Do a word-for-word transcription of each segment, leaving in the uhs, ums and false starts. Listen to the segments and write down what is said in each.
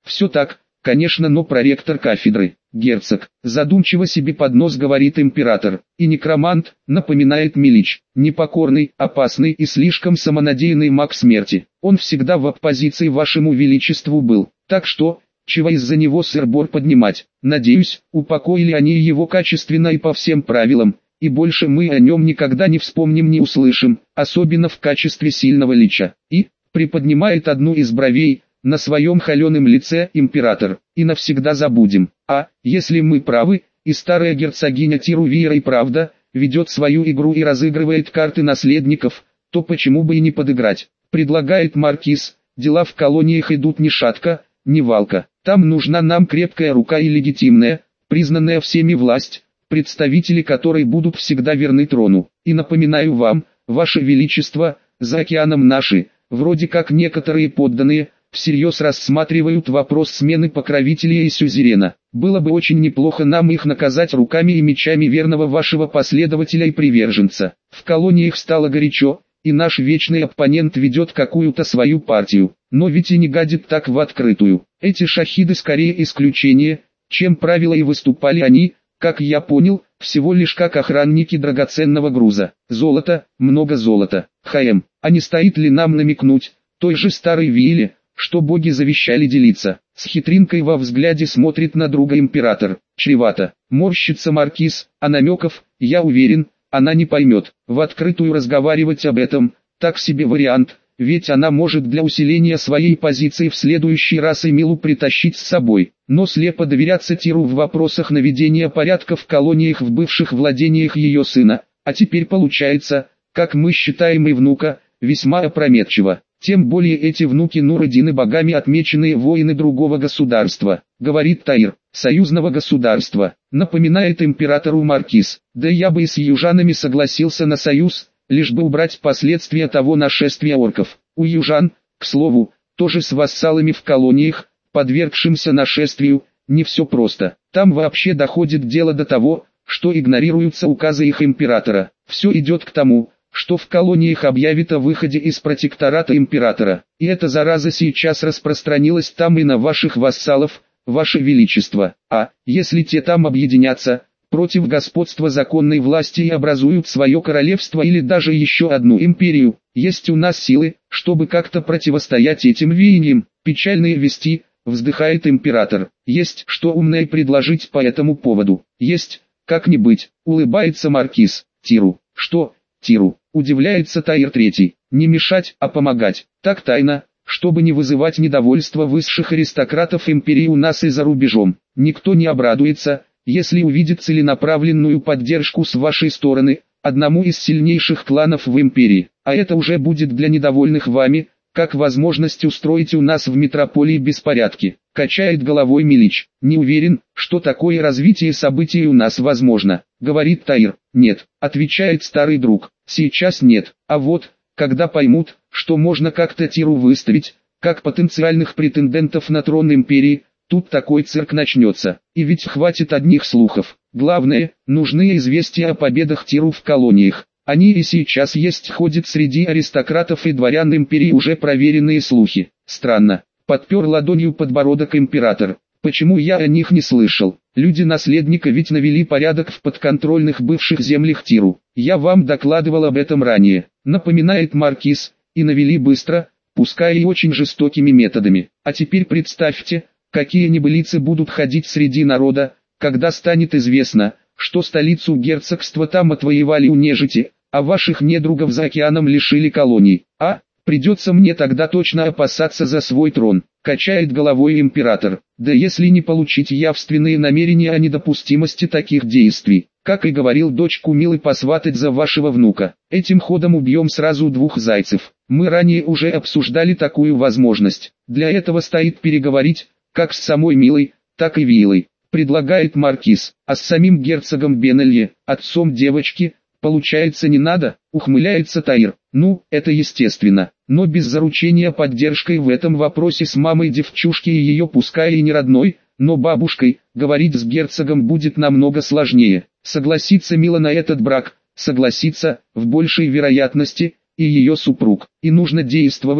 Все так, конечно, но проректор кафедры, герцог, задумчиво себе под нос говорит император, и некромант, напоминает Милич, непокорный, опасный и слишком самонадеянный маг смерти. Он всегда в оппозиции вашему величеству был, так что, чего из-за него сыр-бор поднимать? Надеюсь, упокоили они его качественно и по всем правилам, и больше мы о нем никогда не вспомним, не услышим, особенно в качестве сильного лича. И, приподнимает одну из бровей, на своем холеном лице император, и навсегда забудем. А, если мы правы, и старая герцогиня Тирувира и правда, ведет свою игру и разыгрывает карты наследников, то почему бы и не подыграть? Предлагает маркиз, дела в колониях идут ни шатко, ни валко. Там нужна нам крепкая рука и легитимная, признанная всеми власть, представители которой будут всегда верны трону. И напоминаю вам, ваше величество, за океаном наши, вроде как некоторые подданные, всерьез рассматривают вопрос смены покровителя и сюзерена. Было бы очень неплохо нам их наказать руками и мечами верного вашего последователя и приверженца. В колониях стало горячо, и наш вечный оппонент ведет какую-то свою партию, но ведь и не гадит так в открытую. Эти шахиды скорее исключение, чем правило, и выступали они, как я понял, всего лишь как охранники драгоценного груза. Золото, много золота. ХМ, а не стоит ли нам намекнуть, той же старой Вииле, что боги завещали делиться? С хитринкой во взгляде смотрит на друга император. Чревато. Морщится маркиз, а намеков, я уверен, она не поймет. В открытую разговаривать об этом, так себе вариант, ведь она может для усиления своей позиции в следующий раз Эмилу притащить с собой. Но слепо доверяться Тиру в вопросах наведения порядка в колониях в бывших владениях ее сына, а теперь получается, как мы считаем и внука, весьма опрометчиво. Тем более эти внуки Нур-Эдин и богами отмеченные воины другого государства, говорит Таир, союзного государства, напоминает императору маркиз. Да я бы и с южанами согласился на союз, лишь бы убрать последствия того нашествия орков. У южан, к слову, тоже с вассалами в колониях, подвергшимся нашествию, не все просто. Там вообще доходит дело до того, что игнорируются указы их императора. Все идет к тому, что в колониях объявят о выходе из протектората императора. И эта зараза сейчас распространилась там и на ваших вассалов, ваше величество. А, если те там объединятся, против господства законной власти и образуют свое королевство или даже еще одну империю, есть у нас силы, чтобы как-то противостоять этим веяниям. Печальные вести, вздыхает император. Есть что умное предложить по этому поводу. Есть, как не быть, улыбается маркиз. Тиру, что? Тиру, удивляется Таир Третий, не мешать, а помогать, так тайно, чтобы не вызывать недовольство высших аристократов империи у нас и за рубежом. Никто не обрадуется, если увидит целенаправленную поддержку с вашей стороны, одному из сильнейших кланов в империи, а это уже будет для недовольных вами, как возможность устроить у нас в метрополии беспорядки. Качает головой Милич. Не уверен, что такое развитие событий у нас возможно, говорит Таир. Нет, отвечает старый друг, сейчас нет, а вот, когда поймут, что можно как-то Тиру выставить, как потенциальных претендентов на трон империи, тут такой цирк начнется. И ведь хватит одних слухов. Главное, нужны известия о победах Тиру в колониях. Они и сейчас есть, ходят среди аристократов и дворян империи уже проверенные слухи. Странно, подпер ладонью подбородок император. Почему я о них не слышал? Люди наследника ведь навели порядок в подконтрольных бывших землях Тиру. Я вам докладывал об этом ранее, напоминает маркиз, и навели быстро, пускай и очень жестокими методами. А теперь представьте, какие небылицы будут ходить среди народа, когда станет известно, что столицу герцогства там отвоевали у нежити, а ваших недругов за океаном лишили колоний. А, придется мне тогда точно опасаться за свой трон, качает головой император. Да если не получить явственные намерения о недопустимости таких действий, как и говорил дочку Милы посватать за вашего внука, этим ходом убьем сразу двух зайцев. Мы ранее уже обсуждали такую возможность. Для этого стоит переговорить, как с самой Милой, так и Виилой, предлагает маркиз, а с самим герцогом Бенелье, отцом девочки, получается не надо, ухмыляется Таир. Ну, это естественно, но без заручения поддержкой в этом вопросе с мамой девчушки и ее пускай и не родной, но бабушкой, говорить с герцогом будет намного сложнее. Согласится Мила на этот брак, согласится, в большей вероятности, и ее супруг. И нужно действовать,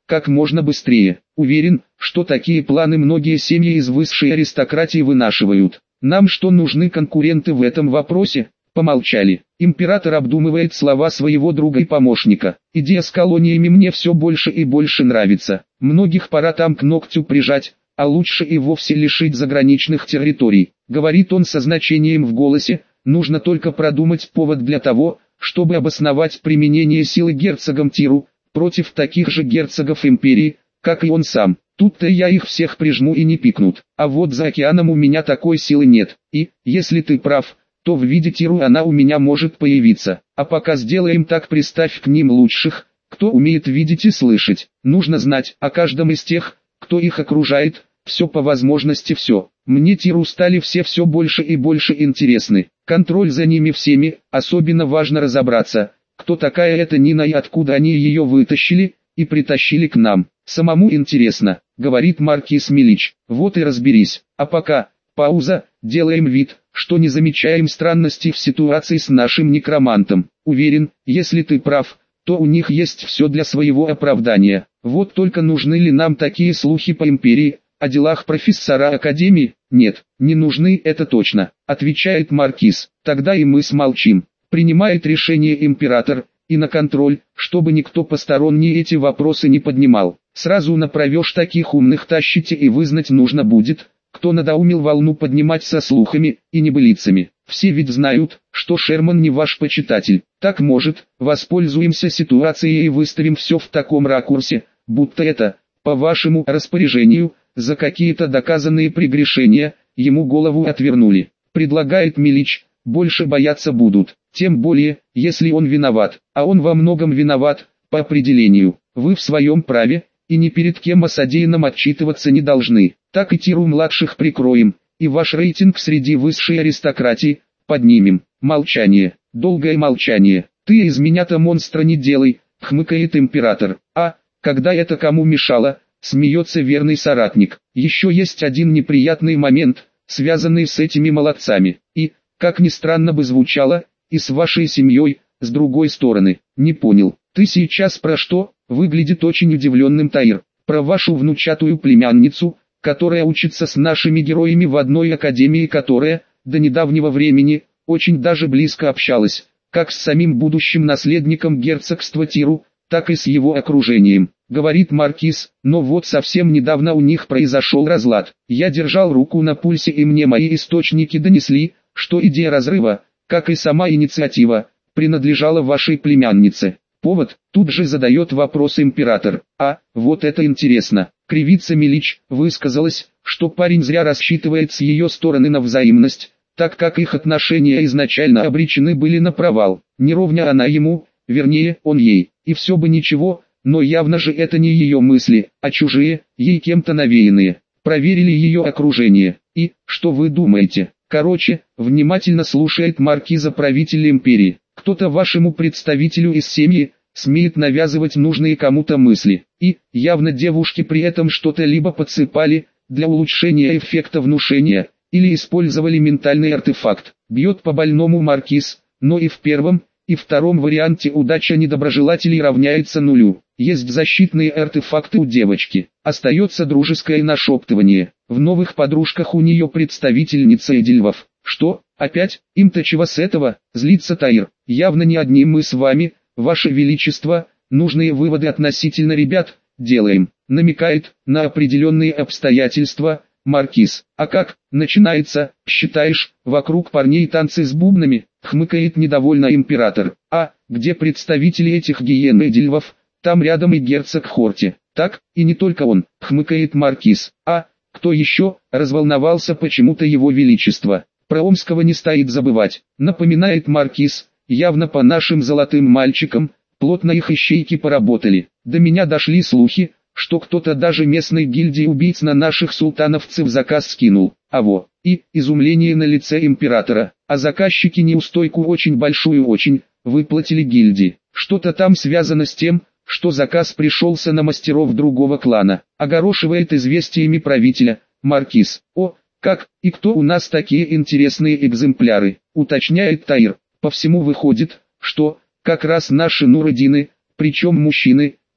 как можно быстрее. Уверен, что такие планы многие семьи из высшей аристократии вынашивают. Нам что нужны конкуренты в этом вопросе? Помолчали. Император обдумывает слова своего друга и помощника. Идея с колониями мне все больше и больше нравится. Многих пора там к ногтю прижать, а лучше и вовсе лишить заграничных территорий. Говорит он со значением в голосе, нужно только продумать повод для того, чтобы обосновать применение силы герцогам Тиру, против таких же герцогов империи, как и он сам. Тут-то я их всех прижму и не пикнут. А вот за океаном у меня такой силы нет. И, если ты прав, то в виде Тиру она у меня может появиться. А пока сделаем так, приставь к ним лучших, кто умеет видеть и слышать. Нужно знать о каждом из тех, кто их окружает, все по возможности все. Мне Тиру стали все все больше и больше интересны. Контроль за ними всеми, особенно важно разобраться, кто такая эта Нина и откуда они ее вытащили и притащили к нам. Самому интересно, говорит маркиз Милич. Вот и разберись. А пока, пауза, делаем вид, что не замечаем странностей в ситуации с нашим некромантом. Уверен, если ты прав, то у них есть все для своего оправдания. Вот только нужны ли нам такие слухи по империи, о делах профессора Академии? Нет, не нужны, это точно, отвечает маркиз. Тогда и мы смолчим. Принимает решение император, и на контроль, чтобы никто посторонний эти вопросы не поднимал. Сразу направешь таких умных тащите, и вызнать нужно будет, кто надоумил волну поднимать со слухами и небылицами. Все ведь знают, что Шерман не ваш почитатель. Так может, воспользуемся ситуацией и выставим все в таком ракурсе, будто это, по вашему распоряжению, за какие-то доказанные прегрешения, ему голову отвернули. Предлагает Милич, больше бояться будут. Тем более, если он виноват, а он во многом виноват, по определению. Вы в своем праве, и ни перед кем о содеянном отчитываться не должны. Так и Тиру младших прикроем, и ваш рейтинг среди высшей аристократии поднимем. Молчание, долгое молчание. Ты из меня-то монстра не делай, хмыкает император. А, когда это кому мешало, смеется верный соратник. Еще есть один неприятный момент, связанный с этими молодцами. И, как ни странно бы звучало, и с вашей семьей, с другой стороны. Не понял, ты сейчас про что? Выглядит очень удивленным Таир. Про вашу внучатую племянницу, которая учится с нашими героями в одной академии, которая, до недавнего времени, очень даже близко общалась, как с самим будущим наследником герцогства Тиру, так и с его окружением. Говорит маркиз, но вот совсем недавно у них произошел разлад. Я держал руку на пульсе, и мне мои источники донесли, что идея разрыва, как и сама инициатива, принадлежала вашей племяннице. Повод, тут же задает вопрос император. А, вот это интересно. Кривица Милич высказалась, что парень зря рассчитывает с ее стороны на взаимность, так как их отношения изначально обречены были на провал. Не ровня она ему, вернее, он ей. И все бы ничего, но явно же это не ее мысли, а чужие, ей кем-то навеянные. Проверили ее окружение. И, что вы думаете? Короче, внимательно слушает маркиза правитель империи. Кто-то вашему представителю из семьи смеет навязывать нужные кому-то мысли. И, явно девушки при этом что-то либо подсыпали, для улучшения эффекта внушения, или использовали ментальный артефакт. Бьет по больному маркиз, но и в первом, и втором варианте удача недоброжелателей равняется нулю. Есть защитные артефакты у девочки. Остается дружеское нашептывание. В новых подружках у нее представительница Эдильвов. Что, опять, им-то чего с этого, злится Таир. Явно не одни мы с вами, ваше величество, нужные выводы относительно ребят, делаем. Намекает на определенные обстоятельства, маркиз. А как, начинается, считаешь, вокруг парней танцы с бубнами, хмыкает недовольно император. А, где представители этих гиен Эдильвов, там рядом и герцог Хорти. Так, и не только он, хмыкает маркиз. А, кто еще, разволновался почему-то его величество. Про Омского не стоит забывать, напоминает маркиз, явно по нашим золотым мальчикам, плотно их ищейки поработали. До меня дошли слухи, что кто-то даже местной гильдии убийц на наших султановцев заказ скинул. А во, и, изумление на лице императора, а заказчики неустойку очень большую очень, выплатили гильдии. Что-то там связано с тем, что заказ пришелся на мастеров другого клана, огорошивает известиями правителя, маркиз. О, как, и кто у нас такие интересные экземпляры, уточняет Таир. По всему выходит, что, как раз наши Нурадины, причем мужчины,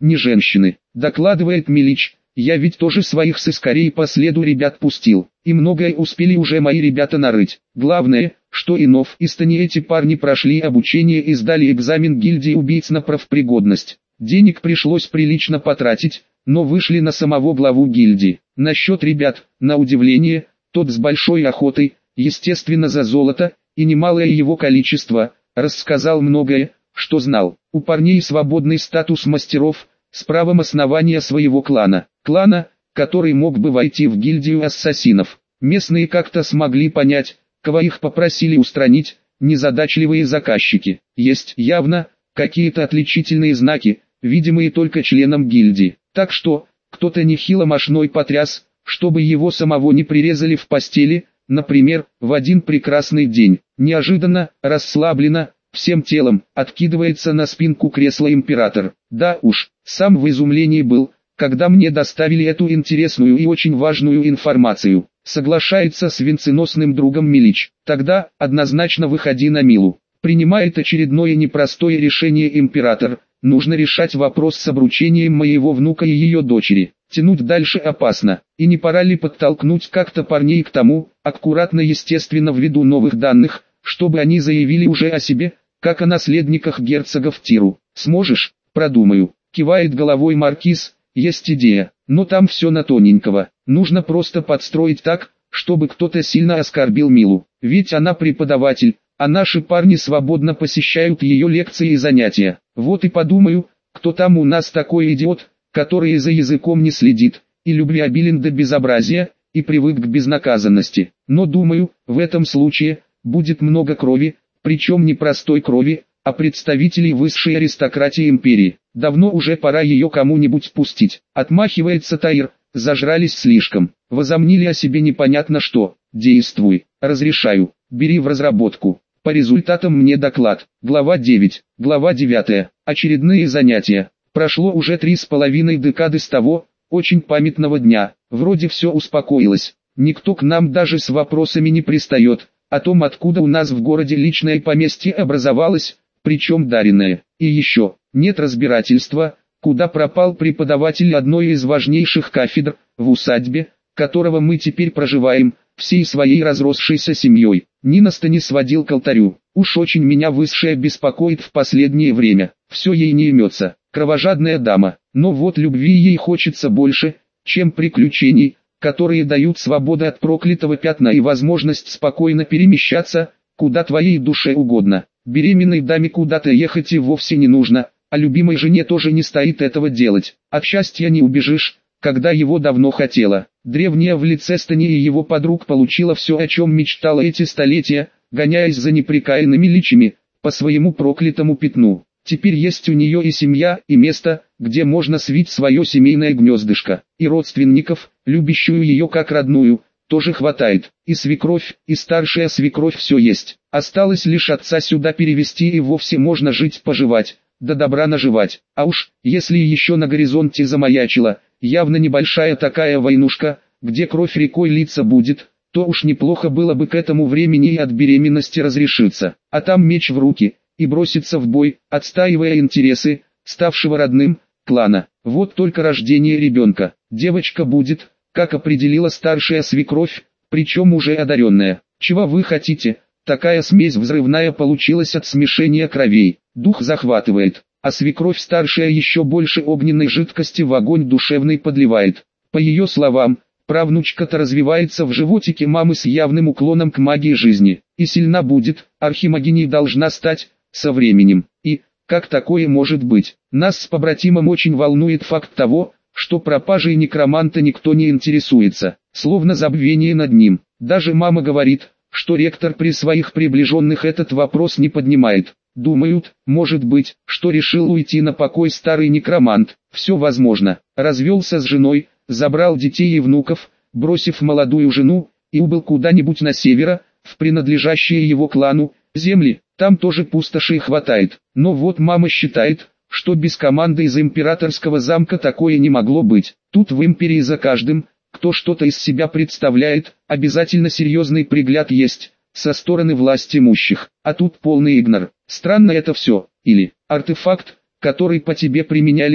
ни женщины. Докладывает Милич, я ведь тоже своих сыскарей по следу ребят пустил, и многое успели уже мои ребята нарыть. Главное, что и нов Истани эти парни прошли обучение и сдали экзамен гильдии убийц на профпригодность. Денег пришлось прилично потратить, но вышли на самого главу гильдии. Насчет ребят, на удивление, тот с большой охотой, естественно за золото, и немалое его количество, рассказал многое, что знал. У парней свободный статус мастеров, с правом основания своего клана. Клана, который мог бы войти в гильдию ассасинов. Местные как-то смогли понять, кого их попросили устранить, незадачливые заказчики. Есть явно какие-то отличительные знаки, видимые только членам гильдии. Так что, кто-то нехило мошной потряс, чтобы его самого не прирезали в постели, например, в один прекрасный день. Неожиданно, расслабленно, всем телом, откидывается на спинку кресла император. Да уж, сам в изумлении был, когда мне доставили эту интересную и очень важную информацию. Соглашается с венценосным другом Милич. Тогда, однозначно выходи на Милу. Принимает очередное непростое решение император. Нужно решать вопрос с обручением моего внука и ее дочери. Тянуть дальше опасно. И не пора ли подтолкнуть как-то парней к тому, аккуратно естественно ввиду новых данных, чтобы они заявили уже о себе, как о наследниках герцогов Тиру. Сможешь? Продумаю. Кивает головой маркиз. Есть идея, но там все на тоненького. Нужно просто подстроить так, чтобы кто-то сильно оскорбил Милу. Ведь она преподаватель, а наши парни свободно посещают ее лекции и занятия. Вот и подумаю, кто там у нас такой идиот, который за языком не следит, и любвеобилен до безобразия, и привык к безнаказанности. Но думаю, в этом случае, будет много крови, причем не простой крови, а представителей высшей аристократии империи. Давно уже пора ее кому-нибудь пустить. Отмахивается Таир, зажрались слишком. Возомнили о себе непонятно что. Действуй, разрешаю, бери в разработку. По результатам мне доклад. Глава девять. Глава девятая. Очередные занятия. Прошло уже три с половиной декады с того, очень памятного дня. Вроде все успокоилось. Никто к нам даже с вопросами не пристает, о том откуда у нас в городе личное поместье образовалось, причем даренное. И еще, нет разбирательства, куда пропал преподаватель одной из важнейших кафедр, в усадьбе, которого мы теперь проживаем, всей своей разросшейся семьей. Ни наста не сводил к алтарю. Уж очень меня высшее беспокоит в последнее время. Все ей не имется, кровожадная дама. Но вот любви ей хочется больше, чем приключений, которые дают свободу от проклятого пятна и возможность спокойно перемещаться, куда твоей душе угодно. Беременной даме куда-то ехать и вовсе не нужно, а любимой жене тоже не стоит этого делать. От счастья не убежишь, когда его давно хотела. Древняя в лице Стани и его подруг получила все, о чем мечтала эти столетия, гоняясь за непрекаянными личами, по своему проклятому пятну. Теперь есть у нее и семья, и место, где можно свить свое семейное гнездышко. И родственников, любящую ее как родную, тоже хватает. И свекровь, и старшая свекровь все есть. Осталось лишь отца сюда перевести, и вовсе можно жить-поживать, да добра наживать. А уж, если еще на горизонте замаячила, явно небольшая такая войнушка, где кровь рекой литься будет, то уж неплохо было бы к этому времени и от беременности разрешиться. А там меч в руки, и броситься в бой, отстаивая интересы, ставшего родным, клана. Вот только рождение ребенка. Девочка будет, как определила старшая свекровь, причем уже одаренная. Чего вы хотите? Такая смесь взрывная получилась от смешения кровей. Дух захватывает, а свекровь старшая еще больше огненной жидкости в огонь душевный подливает. По ее словам, правнучка-то развивается в животике мамы с явным уклоном к магии жизни. И сильна будет, архимагиней должна стать, со временем. И, как такое может быть? Нас с побратимом очень волнует факт того, что пропажей некроманта никто не интересуется, словно забвение над ним. Даже мама говорит, что ректор при своих приближенных этот вопрос не поднимает. Думают, может быть, что решил уйти на покой старый некромант. Все возможно. Развелся с женой, забрал детей и внуков, бросив молодую жену, и убыл куда-нибудь на севера, в принадлежащие его клану, земли. Там тоже пустошей хватает. Но вот мама считает, что без команды из императорского замка такое не могло быть. Тут в империи за каждым, кто что-то из себя представляет, обязательно серьезный пригляд есть, со стороны власть имущих. А тут полный игнор. Странно это все. Или артефакт, который по тебе применяли нов.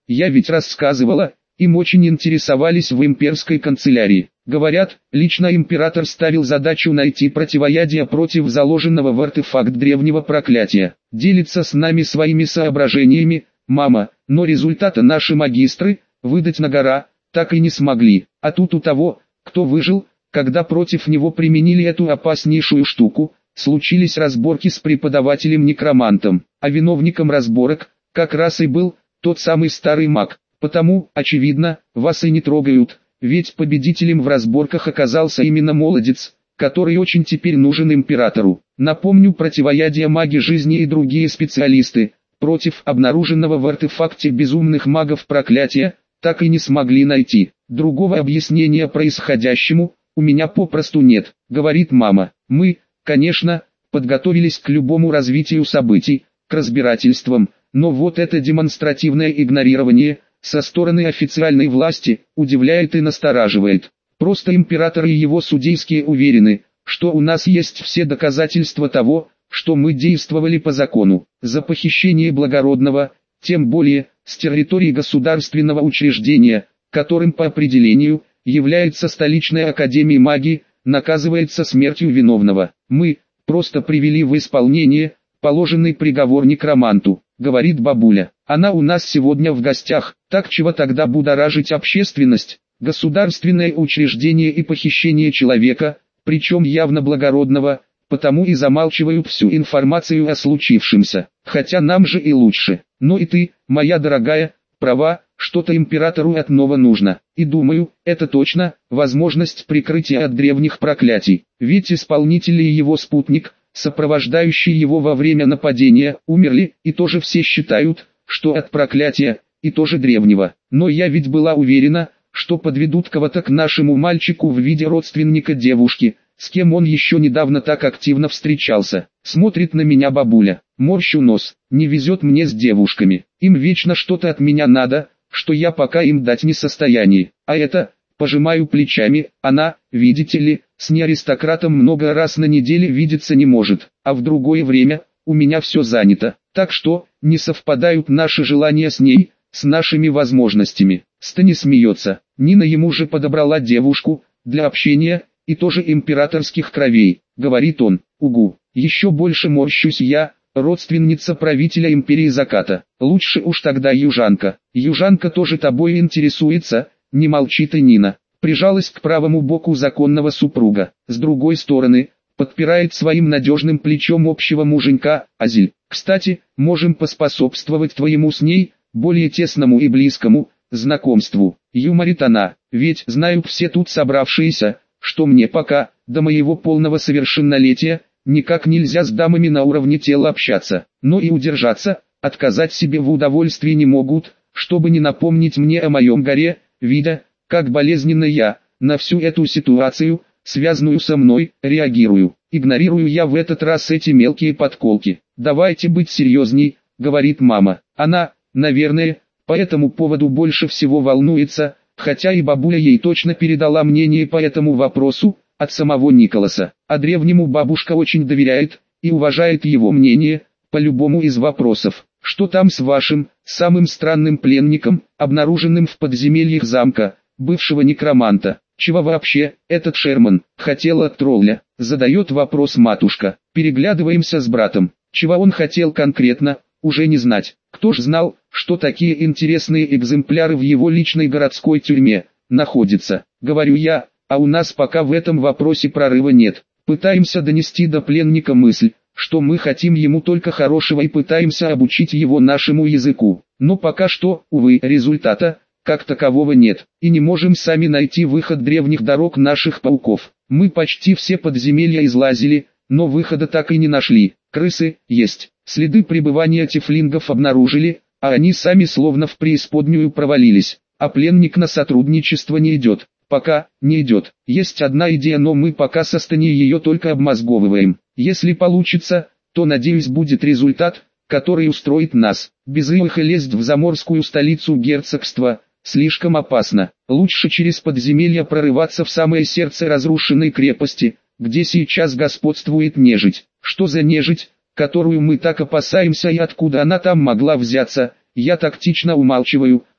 Я ведь рассказывала, им очень интересовались в имперской канцелярии. Говорят, лично император ставил задачу найти противоядие против заложенного в артефакт древнего проклятия. Делится с нами своими соображениями, мама, но результата наши магистры выдать на гора так и не смогли. А тут у того, кто выжил, когда против него применили эту опаснейшую штуку, случились разборки с преподавателем-некромантом, а виновником разборок как раз и был тот самый старый маг. Потому, очевидно, вас и не трогают, ведь победителем в разборках оказался именно молодец, который очень теперь нужен императору. Напомню, противоядие маги жизни и другие специалисты против обнаруженного в артефакте безумных магов проклятия так и не смогли найти. Другого объяснения происходящему у меня попросту нет, говорит мама. Мы, конечно, подготовились к любому развитию событий, к разбирательствам, но вот это демонстративное игнорирование со стороны официальной власти удивляет и настораживает. Просто император и его судейские уверены, что у нас есть все доказательства того, что мы действовали по закону. За похищение благородного, тем более, с территории государственного учреждения, которым по определению является столичная академия магии, наказывается смертью виновного. Мы просто привели в исполнение положенный приговор некроманту, говорит бабуля. Она у нас сегодня в гостях, так чего тогда будоражить общественность? Государственное учреждение и похищение человека, причем явно благородного, потому и замалчивают всю информацию о случившемся, хотя нам же и лучше. Но и ты, моя дорогая, права, что-то императору от нового нужно. И думаю, это точно, возможность прикрытия от древних проклятий. Ведь исполнители и его спутник, сопровождающие его во время нападения, умерли, и тоже все считают, что от проклятия, и тоже древнего. Но я ведь была уверена, что подведут кого-то к нашему мальчику в виде родственника девушки, с кем он еще недавно так активно встречался. Смотрит на меня бабуля, морщу нос, не везет мне с девушками, им вечно что-то от меня надо, что я пока им дать не в состоянии. А это, пожимаю плечами, она, видите ли, с неаристократом много раз на неделе видеться не может, а в другое время, у меня все занято, так что, не совпадают наши желания с ней, с нашими возможностями. Стани смеется, Нина ему же подобрала девушку, для общения, и тоже императорских кровей, говорит он. Угу, еще больше морщусь я, родственница правителя империи заката. Лучше уж тогда южанка. Южанка тоже тобой интересуется, не молчит и Нина. Прижалась к правому боку законного супруга. С другой стороны, подпирает своим надежным плечом общего муженька, Азель. Кстати, можем поспособствовать твоему с ней, более тесному и близкому, знакомству. Юморит она, ведь знают все тут собравшиеся, что мне пока, до моего полного совершеннолетия, никак нельзя с дамами на уровне тела общаться, но и удержаться, отказать себе в удовольствии не могут, чтобы не напомнить мне о моем горе, видя, как болезненно я, на всю эту ситуацию, связанную со мной, реагирую. Игнорирую я в этот раз эти мелкие подколки. Давайте быть серьезней, говорит мама. Она, наверное, по этому поводу больше всего волнуется, хотя и бабуля ей точно передала мнение по этому вопросу, от самого Николаса. А древнему бабушка очень доверяет, и уважает его мнение, по любому из вопросов. Что там с вашим, самым странным пленником, обнаруженным в подземельях замка, бывшего некроманта? Чего вообще, этот Шерман, хотел от тролля? Задает вопрос матушка. Переглядываемся с братом. Чего он хотел конкретно, уже не знать. Кто ж знал, что такие интересные экземпляры в его личной городской тюрьме находятся? Говорю я, а у нас пока в этом вопросе прорыва нет. Пытаемся донести до пленника мысль, что мы хотим ему только хорошего и пытаемся обучить его нашему языку. Но пока что, увы, результата, как такового нет. И не можем сами найти выход древних дорог наших пауков. Мы почти все подземелья излазили, но выхода так и не нашли. Крысы есть. Следы пребывания тифлингов обнаружили, а они сами словно в преисподнюю провалились. А пленник на сотрудничество не идет. Пока не идет. Есть одна идея, но мы пока со Стани ее только обмозговываем. Если получится, то, надеюсь, будет результат, который устроит нас. Без их лезть в заморскую столицу герцогства слишком опасно. Лучше через подземелья прорываться в самое сердце разрушенной крепости, где сейчас господствует нежить. Что за нежить, которую мы так опасаемся и откуда она там могла взяться? Я тактично умалчиваю,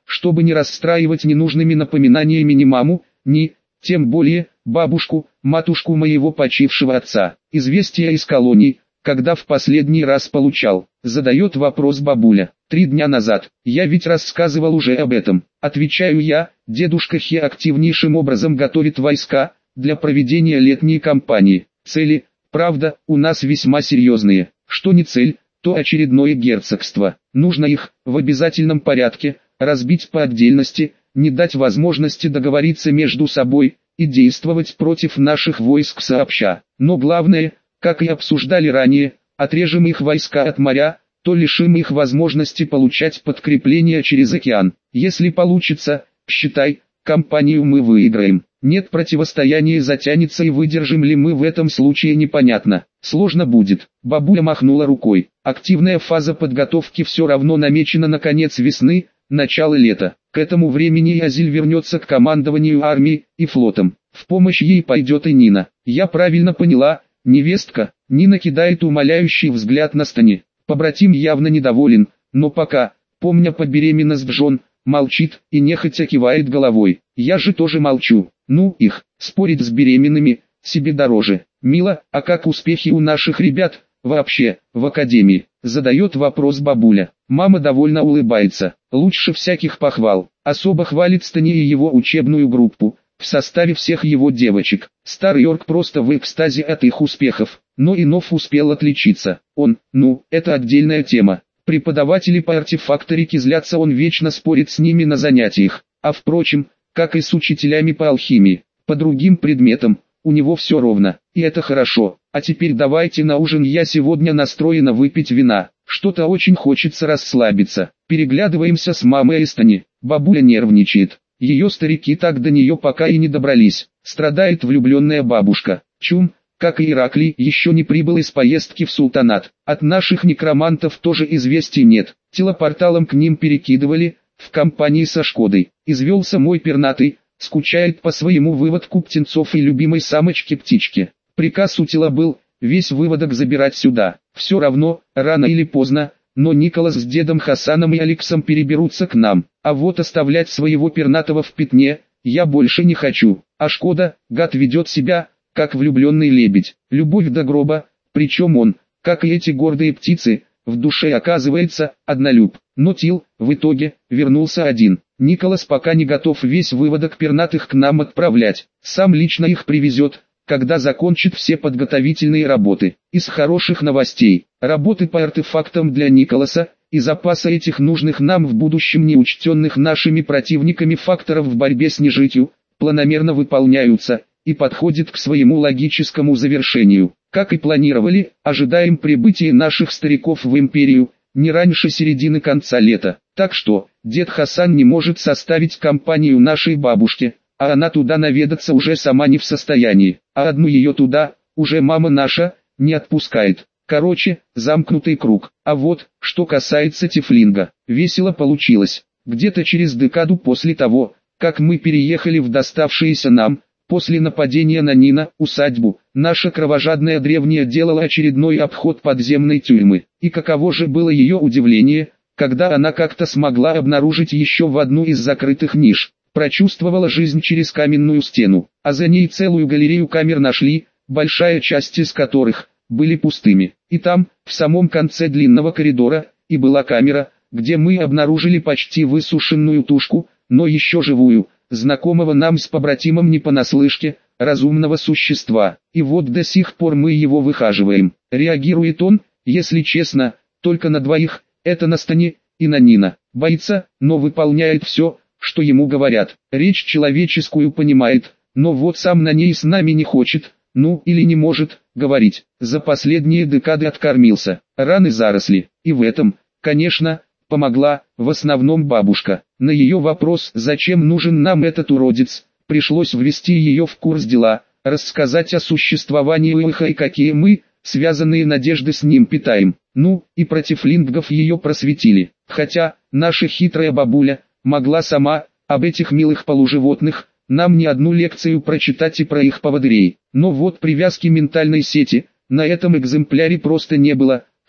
чтобы не расстраивать ненужными напоминаниями ни маму, ни, тем более, бабушку, матушку моего почившего отца. Известия из колоний, когда в последний раз получал, задает вопрос бабуля. Три дня назад, я ведь рассказывал уже об этом. Отвечаю я, дедушка Хе активнейшим образом готовит войска для проведения летней кампании. Цели, правда, у нас весьма серьезные. Что не цель, то очередное герцогство. Нужно их, в обязательном порядке, разбить по отдельности, не дать возможности договориться между собой и действовать против наших войск сообща. Но главное, как и обсуждали ранее, отрежем их войска от моря, то лишим их возможности получать подкрепление через океан. Если получится, считай, кампанию мы выиграем. Нет противостояния, затянется и выдержим ли мы в этом случае, непонятно. Сложно будет. Бабуля махнула рукой. Активная фаза подготовки все равно намечена на конец весны, начало лета. К этому времени Азиль вернется к командованию армией и флотом. В помощь ей пойдет и Нина. Я правильно поняла, невестка? Нина кидает умоляющий взгляд на Стани. Побратим явно недоволен, но пока, помня по беременность Джон, молчит и нехотя кивает головой. Я же тоже молчу. Ну их, спорить с беременными, себе дороже. Мила, а как успехи у наших ребят, вообще, в академии? Задает вопрос бабуля. Мама довольно улыбается. Лучше всяких похвал. Особо хвалит Стани и его учебную группу, в составе всех его девочек. Старый орк просто в экстазе от их успехов. Но Инов успел отличиться. Он, ну, это отдельная тема. Преподаватели по артефакторике злятся, он вечно спорит с ними на занятиях. А впрочем, как и с учителями по алхимии, по другим предметам, у него все ровно. И это хорошо. А теперь давайте на ужин, я сегодня настроена выпить вина. Что-то очень хочется расслабиться. Переглядываемся с мамой и Стани. Бабуля нервничает. Ее старики так до нее пока и не добрались. Страдает влюбленная бабушка. Чум, как и Ираклий, еще не прибыл из поездки в султанат. От наших некромантов тоже известий нет. Телопорталом к ним перекидывали, в компании со Шкодой. Извелся мой пернатый, скучает по своему выводку птенцов и любимой самочке-птичке. Приказ у тела был, весь выводок забирать сюда. Все равно, рано или поздно, но Николас с дедом Хасаном и Алексом переберутся к нам. А вот оставлять своего пернатого в пятне, я больше не хочу. А Шкода, гад, ведет себя, как влюбленный лебедь. Любовь до гроба, причем он, как и эти гордые птицы, в душе оказывается, однолюб. Но Тил, в итоге, вернулся один. Николас пока не готов весь выводок пернатых к нам отправлять. Сам лично их привезет, когда закончит все подготовительные работы. Из хороших новостей, работы по артефактам для Николаса, и запаса этих нужных нам в будущем неучтенных нашими противниками факторов в борьбе с нежитью, планомерно выполняются, и подходит к своему логическому завершению. Как и планировали, ожидаем прибытия наших стариков в империю, не раньше середины конца лета. Так что, дед Хасан не может составить компанию нашей бабушке, а она туда наведаться уже сама не в состоянии, а одну ее туда, уже мама наша, не отпускает. Короче, замкнутый круг. А вот, что касается Тифлинга, весело получилось. Где-то через декаду после того, как мы переехали в доставшиеся нам, после нападения на Нина, усадьбу, наша кровожадная древняя делала очередной обход подземной тюрьмы. И каково же было ее удивление, когда она как-то смогла обнаружить еще в одну из закрытых ниш, прочувствовала жизнь через каменную стену, а за ней целую галерею камер нашли, большая часть из которых были пустыми. И там, в самом конце длинного коридора, и была камера, где мы обнаружили почти высушенную тушку, но еще живую, знакомого нам с побратимом не понаслышке, разумного существа. И вот до сих пор мы его выхаживаем. Реагирует он, если честно, только на двоих, это на Стани и на Нина. Боится, но выполняет все, что ему говорят. Речь человеческую понимает, но вот сам на ней с нами не хочет, ну или не может, говорить. За последние декады откормился, раны заросли, и в этом, конечно, помогла, в основном бабушка. На ее вопрос, зачем нужен нам этот уродец, пришлось ввести ее в курс дела, рассказать о существовании Уиха и какие мы, связанные надежды с ним, питаем. Ну, и против лингов ее просветили. Хотя, наша хитрая бабуля, могла сама, об этих милых полуживотных, нам не одну лекцию прочитать и про их поводырей. Но вот привязки ментальной сети, на этом экземпляре просто не было,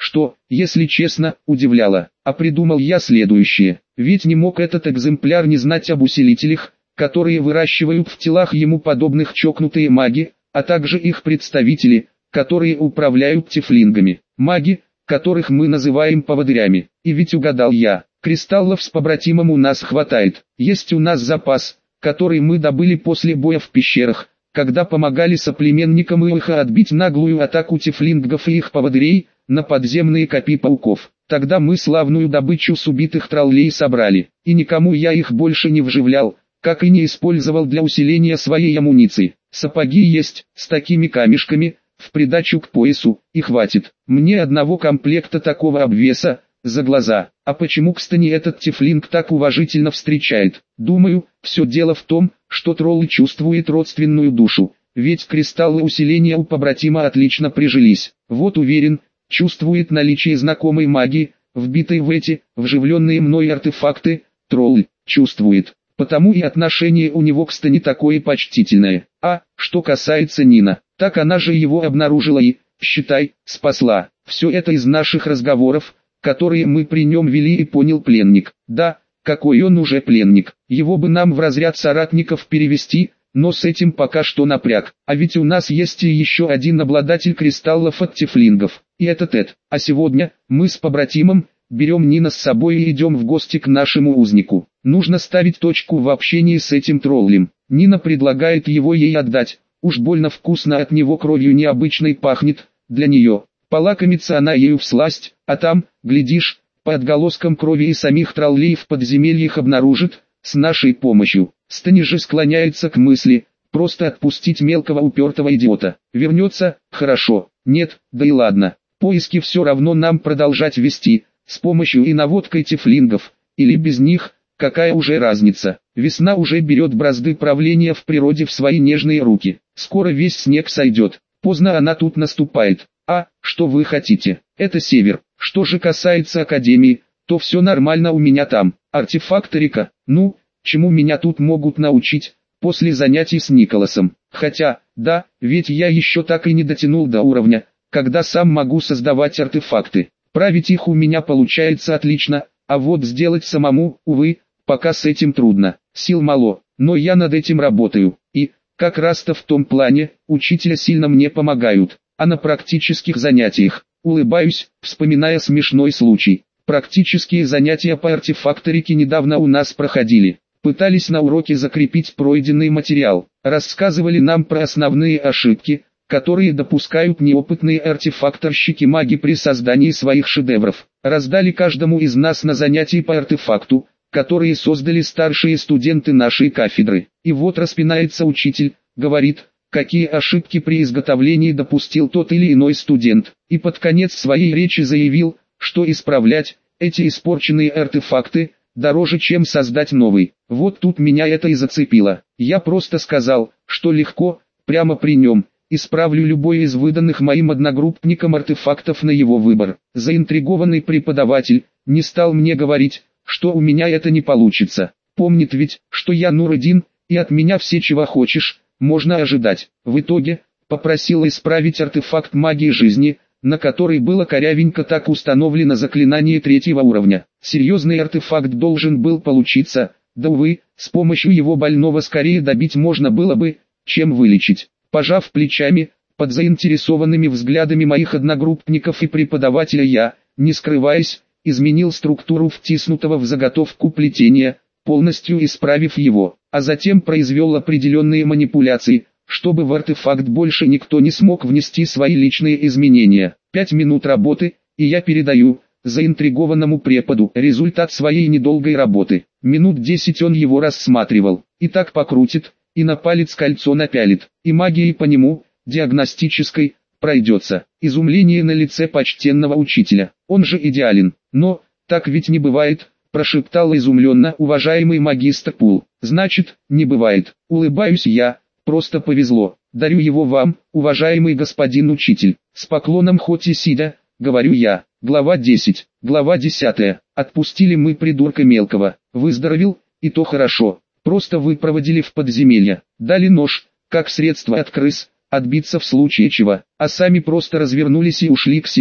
что, если честно, удивляло. А придумал я следующее. Ведь не мог этот экземпляр не знать об усилителях, которые выращивают в телах ему подобных чокнутые маги, а также их представители, которые управляют тифлингами. Маги, которых мы называем поводырями. И ведь угадал я. Кристаллов с побратимом у нас хватает. Есть у нас запас, который мы добыли после боя в пещерах, когда помогали соплеменникам Илха отбить наглую атаку тифлингов и их поводырей на подземные копи пауков. Тогда мы славную добычу с убитых троллей собрали, и никому я их больше не вживлял, как и не использовал для усиления своей амуниции. Сапоги есть, с такими камешками, в придачу к поясу, и хватит. Мне одного комплекта такого обвеса, за глаза. А почему, кстати, этот тифлинг так уважительно встречает? Думаю, все дело в том, что тролль чувствует родственную душу, ведь кристаллы усиления у побратима отлично прижились. Вот уверен, чувствует наличие знакомой магии, вбитой в эти, вживленные мной артефакты, тролль, чувствует. Потому и отношение у него к Стане такое почтительное. А, что касается Нина, так она же его обнаружила и, считай, спасла. Все это из наших разговоров, которые мы при нем вели, и понял пленник. Да, какой он уже пленник. Его бы нам в разряд соратников перевести, но с этим пока что напряг. А ведь у нас есть и еще один обладатель кристаллов от тифлингов. И это Тед. А сегодня, мы с побратимом, берем Нина с собой и идем в гости к нашему узнику. Нужно ставить точку в общении с этим троллем. Нина предлагает его ей отдать. Уж больно вкусно от него кровью необычной пахнет, для нее. Полакомится она ею всласть, а там, глядишь, по отголоскам крови и самих троллей в подземельях обнаружит, с нашей помощью. Стани же склоняется к мысли, просто отпустить мелкого упертого идиота. Вернется, хорошо, нет, да и ладно. Поиски все равно нам продолжать вести, с помощью и наводкой тифлингов, или без них, какая уже разница. Весна уже берет бразды правления в природе в свои нежные руки. Скоро весь снег сойдет, поздно она тут наступает. А, что вы хотите, это север. Что же касается академии, то все нормально у меня там. Артефакторика, ну, чему меня тут могут научить, после занятий с Николасом. Хотя, да, ведь я еще так и не дотянул до уровня, когда сам могу создавать артефакты. Править их у меня получается отлично, а вот сделать самому, увы, пока с этим трудно. Сил мало, но я над этим работаю. И, как раз-то в том плане, учителя сильно мне помогают. А на практических занятиях, улыбаюсь, вспоминая смешной случай. Практические занятия по артефакторике недавно у нас проходили. Пытались на уроке закрепить пройденный материал. Рассказывали нам про основные ошибки, которые допускают неопытные артефакторщики-маги при создании своих шедевров. Раздали каждому из нас на занятии по артефакту, которые создали старшие студенты нашей кафедры. И вот распинается учитель, говорит, какие ошибки при изготовлении допустил тот или иной студент, и под конец своей речи заявил, что исправлять эти испорченные артефакты дороже, чем создать новый. Вот тут меня это и зацепило. Я просто сказал, что легко, прямо при нем, исправлю любой из выданных моим одногруппникам артефактов на его выбор. Заинтригованный преподаватель не стал мне говорить, что у меня это не получится. Помнит ведь, что я Нур-Эдин, и от меня все чего хочешь можно ожидать. В итоге, попросил исправить артефакт магии жизни, на который было корявенько так установлено заклинание третьего уровня. Серьезный артефакт должен был получиться, да увы, с помощью его больного скорее добить можно было бы, чем вылечить. Пожав плечами, под заинтересованными взглядами моих одногруппников и преподавателя я, не скрываясь, изменил структуру втиснутого в заготовку плетения, полностью исправив его, а затем произвел определенные манипуляции, чтобы в артефакт больше никто не смог внести свои личные изменения. Пять минут работы, и я передаю, заинтригованному преподу, результат своей недолгой работы. Минут десять он его рассматривал, и так покрутит, и на палец кольцо напялит, и магией по нему, диагностической, пройдется. Изумление на лице почтенного учителя, он же идеален, но, так ведь не бывает, прошептал изумленно уважаемый магистр Пул. Значит, не бывает. Улыбаюсь я, просто повезло. Дарю его вам, уважаемый господин учитель. С поклоном хоть и сидя, говорю я. Глава десять. Глава десятая. Отпустили мы придурка мелкого. Выздоровел, и то хорошо. Просто выпроводили в подземелье. Дали нож, как средство от крыс, отбиться в случае чего. А сами просто развернулись и ушли к себе.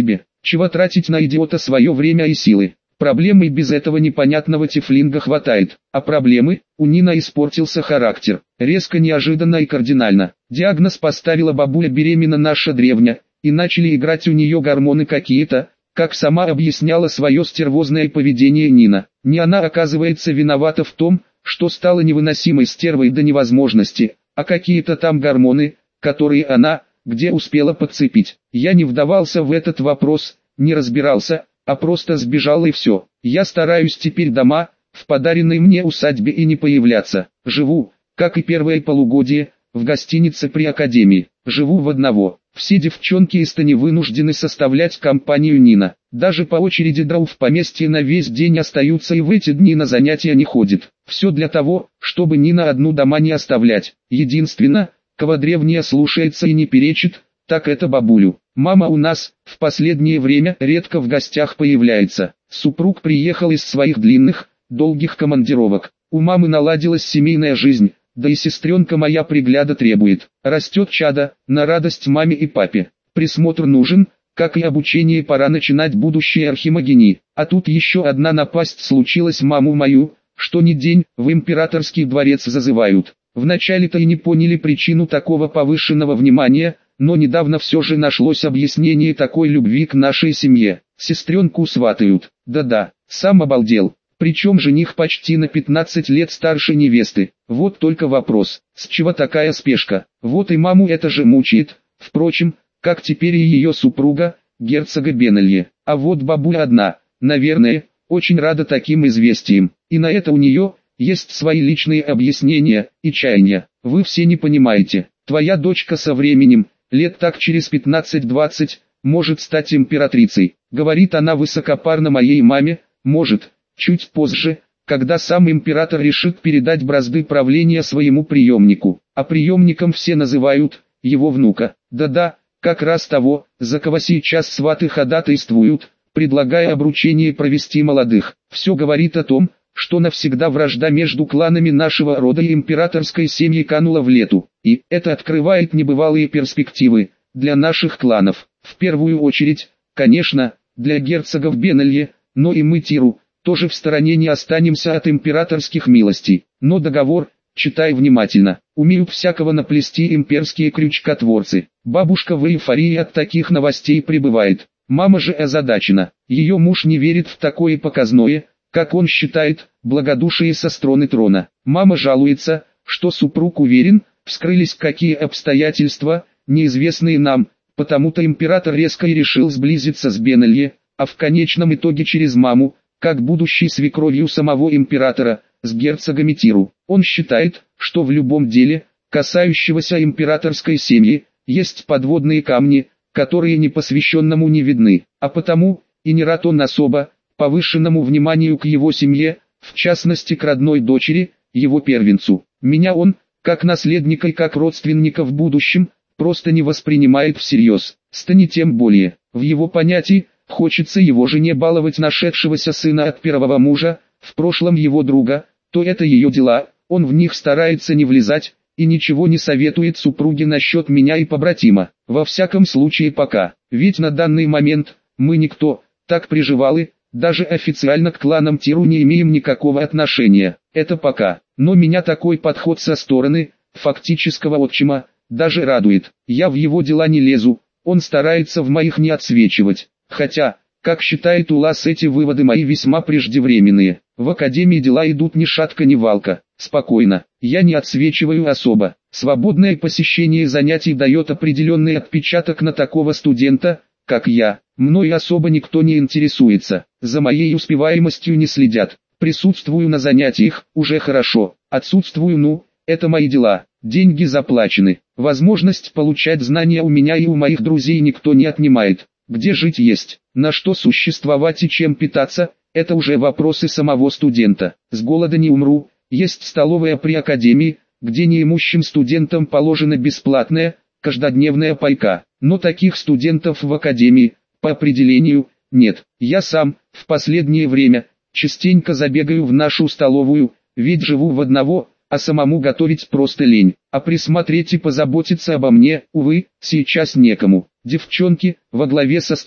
Чего тратить на идиота свое время и силы? Проблемы без этого непонятного тифлинга хватает. А проблемы? У Нина испортился характер. Резко, неожиданно и кардинально. Диагноз поставила бабуля беременна наша древня, и начали играть у нее гормоны какие-то, как сама объясняла свое стервозное поведение Нина. Не она, оказывается, виновата в том, что стала невыносимой стервой до невозможности, а какие-то там гормоны, которые она, где успела подцепить. Я не вдавался в этот вопрос, не разбирался, а просто сбежал и все. Я стараюсь теперь дома, в подаренной мне усадьбе и не появляться. Живу, как и первое полугодие, в гостинице при академии. Живу в одного. Все девчонки из Тани вынуждены составлять компанию Нина. Даже по очереди дров в поместье на весь день остаются и в эти дни на занятия не ходят. Все для того, чтобы Нина одну дома не оставлять. Единственно, кого древняя слушается и не перечит, так это бабулю. Мама у нас, в последнее время, редко в гостях появляется. Супруг приехал из своих длинных, долгих командировок. У мамы наладилась семейная жизнь, да и сестренка моя пригляда требует. Растет чадо, на радость маме и папе. Присмотр нужен, как и обучение, пора начинать будущей архимагини. А тут еще одна напасть случилась, маму мою, что ни день, в императорский дворец зазывают. Вначале-то и не поняли причину такого повышенного внимания, но недавно все же нашлось объяснение такой любви к нашей семье. Сестренку сватают. Да-да, сам обалдел. Причем жених почти на пятнадцать лет старше невесты. Вот только вопрос, с чего такая спешка? Вот и маму это же мучает. Впрочем, как теперь и ее супруга, герцога Беннелье. А вот бабуля одна, наверное, очень рада таким известиям. И на это у нее есть свои личные объяснения и чаяния. Вы все не понимаете. Твоя дочка со временем, лет так через пятнадцать-двадцать, может стать императрицей. Говорит она высокопарно моей маме, может, чуть позже, когда сам император решит передать бразды правления своему преемнику. А преемником все называют его внука. Да-да, как раз того, за кого сейчас сваты ходатайствуют, предлагая обручение провести молодых. Все говорит о том, что навсегда вражда между кланами нашего рода и императорской семьи канула в лету. И это открывает небывалые перспективы для наших кланов. В первую очередь, конечно, для герцогов Беннелье, но и мы Тиру тоже в стороне не останемся от императорских милостей. Но договор, читай внимательно, умеют всякого наплести имперские крючкотворцы. Бабушка в эйфории от таких новостей пребывает. Мама же озадачена. Ее муж не верит в такое показное, как он считает, благодушие со стороны трона. Мама жалуется, что супруг уверен, вскрылись какие обстоятельства, неизвестные нам, потому-то император резко и решил сблизиться с Беннелье, а в конечном итоге через маму, как будущей свекровью самого императора, с герцогами Тиру. Он считает, что в любом деле, касающегося императорской семьи, есть подводные камни, которые непосвященному не видны, а потому, и не рад он особо, повышенному вниманию к его семье, в частности к родной дочери, его первенцу. Меня он, как наследника и как родственника в будущем, просто не воспринимает всерьез, станет тем более. В его понятии, хочется его жене баловать нашедшегося сына от первого мужа, в прошлом его друга, то это ее дела, он в них старается не влезать, и ничего не советует супруге насчет меня и побратима. Во всяком случае пока, ведь на данный момент, мы никто, так приживалы, даже официально к кланам Тиру не имеем никакого отношения. Это пока, но меня такой подход со стороны, фактического отчима, даже радует. Я в его дела не лезу, он старается в моих не отсвечивать. Хотя, как считает Улас, эти выводы мои весьма преждевременные. В академии дела идут ни шатка ни валка. Спокойно, я не отсвечиваю особо. Свободное посещение занятий дает определенный отпечаток на такого студента, как я. Мной особо никто не интересуется, за моей успеваемостью не следят. Присутствую на занятиях, уже хорошо. Отсутствую, ну, это мои дела. Деньги заплачены. Возможность получать знания у меня и у моих друзей никто не отнимает. Где жить есть, на что существовать и чем питаться, это уже вопросы самого студента. С голода не умру, есть столовая при академии, где неимущим студентам положена бесплатная, каждодневная пайка. Но таких студентов в академии, по определению, нет. Я сам, в последнее время, частенько забегаю в нашу столовую, ведь живу в одного, а самому готовить просто лень. А присмотреть и позаботиться обо мне, увы, сейчас некому. Девчонки, во главе со Стани,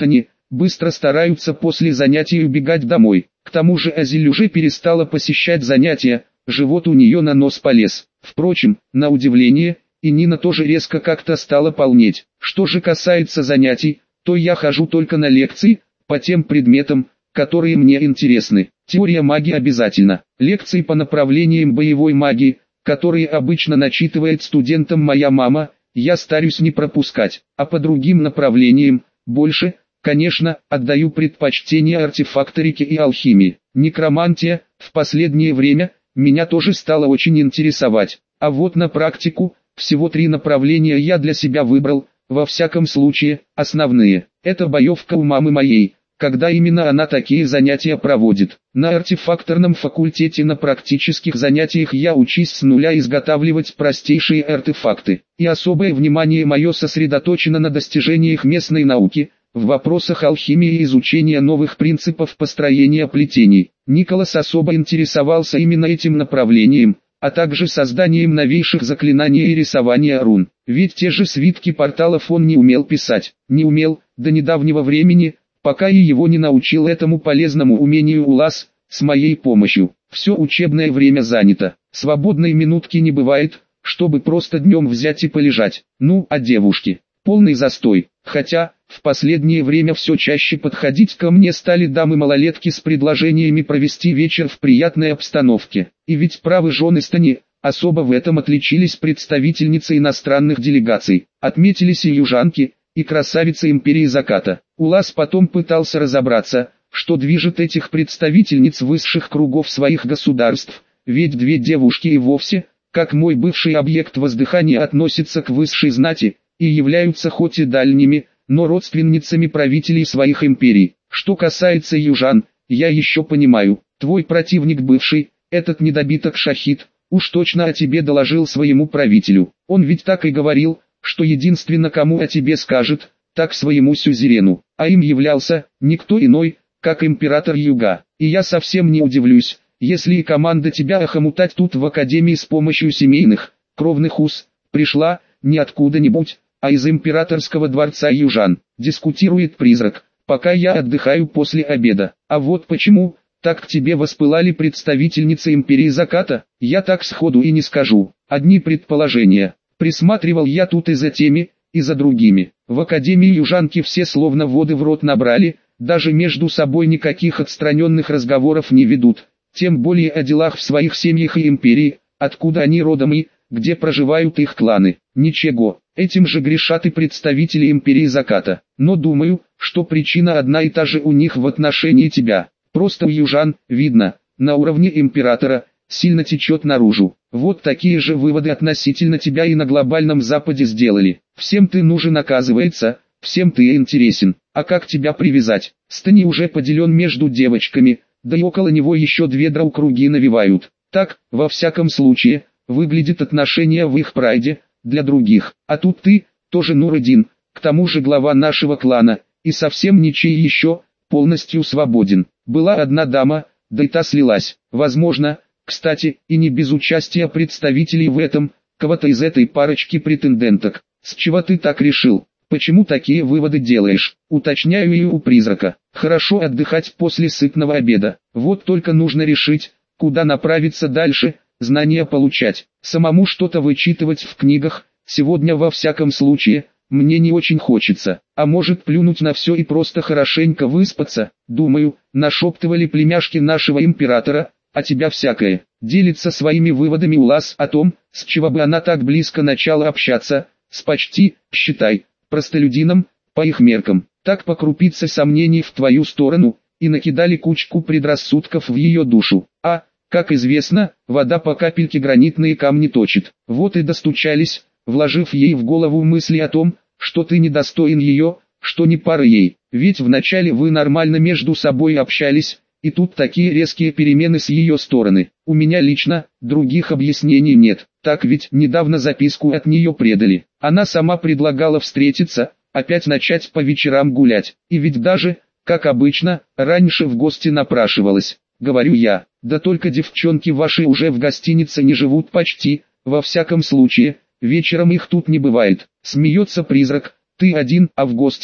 быстро стараются после занятий убегать домой. К тому же Азиль уже перестала посещать занятия, живот у нее на нос полез. Впрочем, на удивление, и Нина тоже резко как-то стала полнеть. Что же касается занятий, то я хожу только на лекции, по тем предметам, которые мне интересны. Теория магии обязательно. Лекции по направлениям боевой магии, которые обычно начитывает студентам моя мама, я стараюсь не пропускать. А по другим направлениям, больше, конечно, отдаю предпочтение артефакторике и алхимии. Некромантия, в последнее время, меня тоже стало очень интересовать. А вот на практику, всего три направления я для себя выбрал, во всяком случае, основные. Это боевка у мамы моей, когда именно она такие занятия проводит. На артефакторном факультете на практических занятиях я учусь с нуля изготавливать простейшие артефакты. И особое внимание мое сосредоточено на достижениях местной науки, в вопросах алхимии и изучения новых принципов построения плетений. Николас особо интересовался именно этим направлением, а также созданием новейших заклинаний и рисования рун. Ведь те же свитки порталов он не умел писать. Не умел, до недавнего времени, пока и его не научил этому полезному умению Улас, с моей помощью. Все учебное время занято. Свободной минутки не бывает, чтобы просто днем взять и полежать. Ну, а девушки? Полный застой. Хотя, в последнее время все чаще подходить ко мне стали дамы-малолетки с предложениями провести вечер в приятной обстановке. И ведь правы жены Стани, особо в этом отличились представительницы иностранных делегаций. Отметились и южанки, и красавицы империи заката. Улас потом пытался разобраться, что движет этих представительниц высших кругов своих государств, ведь две девушки и вовсе, как мой бывший объект воздыхания, относятся к высшей знати, и являются хоть и дальними, но родственницами правителей своих империй. Что касается южан, я еще понимаю, твой противник бывший, этот недобиток Шахид, уж точно о тебе доложил своему правителю. Он ведь так и говорил, что единственно кому о тебе скажет, так своему сюзерену, а им являлся никто иной, как император Юга. И я совсем не удивлюсь, если и команда тебя охомутать тут в академии с помощью семейных, кровных уз, пришла, не откуда-нибудь, а из императорского дворца южан. Дискутирует призрак, пока я отдыхаю после обеда. А вот почему, так к тебе воспылали представительницы империи заката, я так сходу и не скажу. Одни предположения. Присматривал я тут и за теми, и за другими. В академии южанки все словно воды в рот набрали, даже между собой никаких отстраненных разговоров не ведут, тем более о делах в своих семьях и империи, откуда они родом и где проживают их кланы. Ничего, этим же грешат и представители империи заката. Но думаю, что причина одна и та же у них в отношении тебя. Просто у южан, видно, на уровне императора, сильно течет наружу. Вот такие же выводы относительно тебя и на глобальном западе сделали. Всем ты нужен, оказывается, всем ты интересен. А как тебя привязать? Стани уже поделен между девочками, да и около него еще две драу-круги навивают. Так, во всяком случае, выглядит отношение в их прайде, для других. А тут ты, тоже Нур-Эдин, к тому же глава нашего клана, и совсем ничей еще, полностью свободен. Была одна дама, да и та слилась. Возможно, кстати, и не без участия представителей в этом, кого-то из этой парочки претенденток. С чего ты так решил? Почему такие выводы делаешь? Уточняю и у призрака. Хорошо отдыхать после сытного обеда. Вот только нужно решить, куда направиться дальше, знания получать. Самому что-то вычитывать в книгах, сегодня во всяком случае, мне не очень хочется. А может плюнуть на все и просто хорошенько выспаться? Думаю, нашептывали племяшки нашего императора, а тебя всякое. Делится своими выводами Улас о том, с чего бы она так близко начала общаться, с почти, считай, простолюдином, по их меркам. Так по крупице сомнений в твою сторону, и накидали кучку предрассудков в ее душу. А, как известно, вода по капельке гранитные камни точит. Вот и достучались, вложив ей в голову мысли о том, что ты недостоин ее, что не пара ей. Ведь вначале вы нормально между собой общались, и тут такие резкие перемены с ее стороны. У меня лично, других объяснений нет. Так ведь недавно записку от нее предали. Она сама предлагала встретиться, опять начать по вечерам гулять. И ведь даже, как обычно, раньше в гости напрашивалась. Говорю я, да только девчонки ваши уже в гостинице не живут почти, во всяком случае, вечером их тут не бывает. Смеется призрак, ты один, а в гости,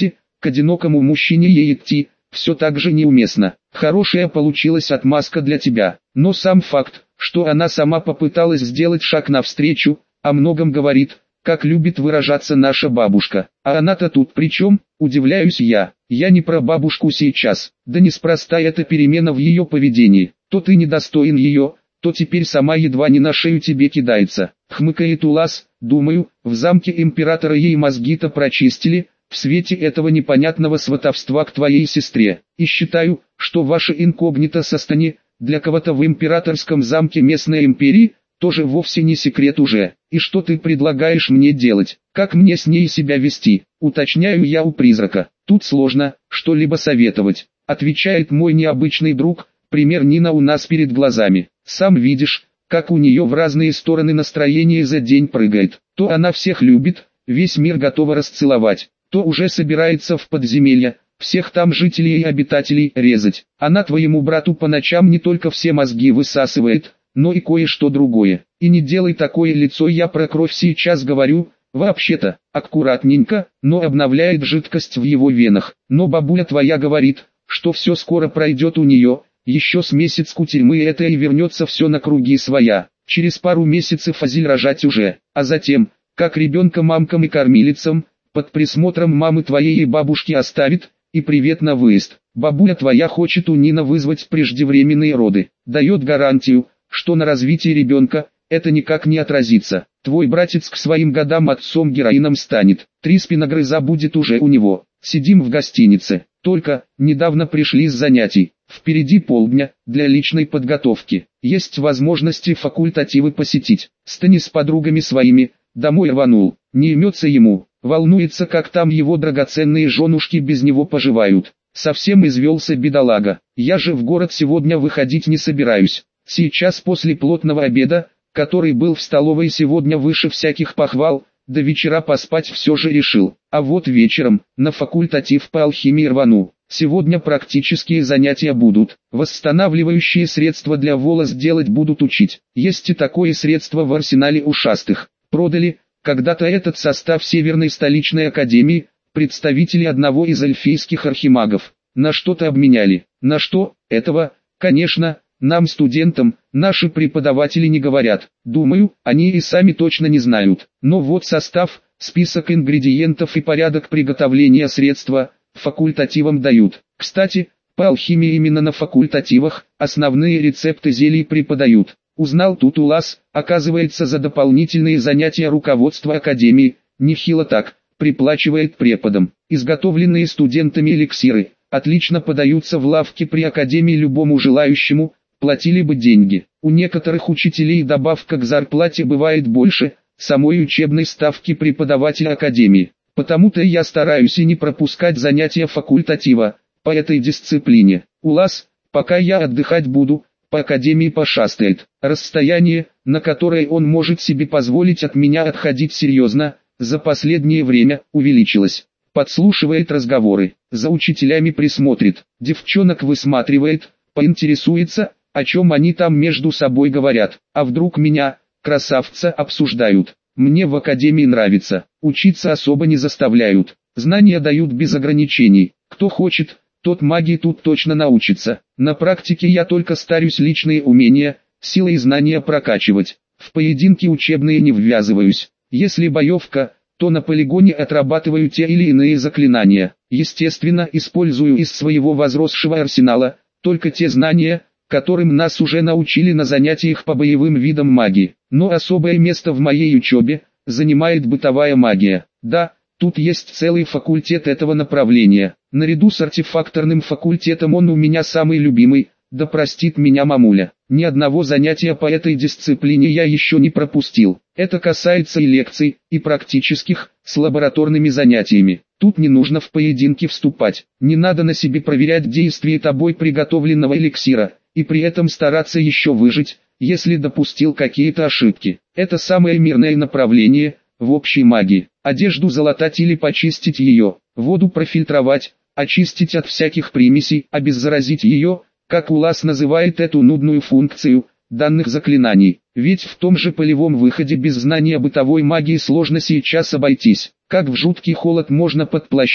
К одинокому мужчине ей идти, все так же неуместно. Хорошая получилась отмазка для тебя, но сам факт, что она сама попыталась сделать шаг навстречу, о многом говорит, как любит выражаться наша бабушка. А она-то тут при чем, удивляюсь я. Я не про бабушку сейчас, да неспроста эта перемена в ее поведении. То ты недостоин ее, то теперь сама едва не на шею тебе кидается. Хмыкает Улас, думаю, в замке императора ей мозги-то прочистили, в свете этого непонятного сватовства к твоей сестре. И считаю, что ваше инкогнито Састани, для кого-то в императорском замке местной империи, тоже вовсе не секрет уже. И что ты предлагаешь мне делать? Как мне с ней себя вести? Уточняю я у призрака. Тут сложно что-либо советовать, отвечает мой необычный друг. Пример Нина у нас перед глазами. Сам видишь, как у нее в разные стороны настроение за день прыгает. То она всех любит, весь мир готова расцеловать, то уже собирается в подземелье, всех там жителей и обитателей резать. Она твоему брату по ночам не только все мозги высасывает, но и кое-что другое. И не делай такое лицо, я про кровь сейчас говорю, вообще-то, аккуратненько, но обновляет жидкость в его венах. Но бабуля твоя говорит, что все скоро пройдет у нее, еще с месяцку тюрьмы это и вернется все на круги своя. Через пару месяцев Азиль рожать уже, а затем, как ребенка мамкам и кормилицам, под присмотром мамы твоей и бабушки оставит, и привет на выезд. Бабуля твоя хочет у Нина вызвать преждевременные роды, дает гарантию, что на развитии ребенка это никак не отразится. Твой братец к своим годам отцом-героином станет, три спиногрыза будет уже у него. Сидим в гостинице, только недавно пришли с занятий. Впереди полдня, для личной подготовки. Есть возможности факультативы посетить. Стани с подругами своими, домой рванул. Не имется ему, волнуется, как там его драгоценные женушки без него поживают. Совсем извелся бедолага. Я же в город сегодня выходить не собираюсь. Сейчас после плотного обеда, который был в столовой сегодня выше всяких похвал, до вечера поспать все же решил. А вот вечером, на факультатив по алхимии рвану. Сегодня практические занятия будут. Восстанавливающие средства для волос делать будут учить. Есть и такое средство в арсенале ушастых. Продали когда-то этот состав Северной столичной академии, представители одного из эльфийских архимагов. На что-то обменяли. На что? Этого, конечно, нам, студентам, наши преподаватели не говорят. Думаю, они и сами точно не знают. Но вот состав, список ингредиентов и порядок приготовления средства факультативам дают. Кстати, по алхимии именно на факультативах основные рецепты зелий преподают. Узнал тут у вас, оказывается, за дополнительные занятия руководство академии, нехило так, приплачивает преподам. Изготовленные студентами эликсиры отлично подаются в лавке при академии любому желающему, платили бы деньги. У некоторых учителей добавка к зарплате бывает больше самой учебной ставки преподавателя академии. Потому-то я стараюсь и не пропускать занятия факультатива по этой дисциплине. Улас, пока я отдыхать буду, по академии пошастает. Расстояние, на которое он может себе позволить от меня отходить серьезно, за последнее время увеличилось. Подслушивает разговоры, за учителями присмотрит, девчонок высматривает, поинтересуется, о чем они там между собой говорят. А вдруг меня, красавца, обсуждают. Мне в академии нравится, учиться особо не заставляют, знания дают без ограничений. Кто хочет, тот магии тут точно научится. На практике я только старюсь личные умения, силы и знания прокачивать. В поединки учебные не ввязываюсь. Если боевка, то на полигоне отрабатываю те или иные заклинания. Естественно, использую из своего возросшего арсенала только те знания, которым нас уже научили на занятиях по боевым видам магии. Но особое место в моей учебе занимает бытовая магия. Да, тут есть целый факультет этого направления. Наряду с артефакторным факультетом он у меня самый любимый, да простит меня мамуля. Ни одного занятия по этой дисциплине я еще не пропустил. Это касается и лекций, и практических, с лабораторными занятиями. Тут не нужно в поединки вступать, не надо на себе проверять действие тобой приготовленного эликсира, и при этом стараться еще выжить, если допустил какие-то ошибки. Это самое мирное направление в общей магии. Одежду залатать или почистить ее, воду профильтровать, очистить от всяких примесей, обеззаразить ее, как Улас называет эту нудную функцию данных заклинаний. Ведь в том же полевом выходе без знания бытовой магии сложно сейчас обойтись. Как в жуткий холод можно под плащом,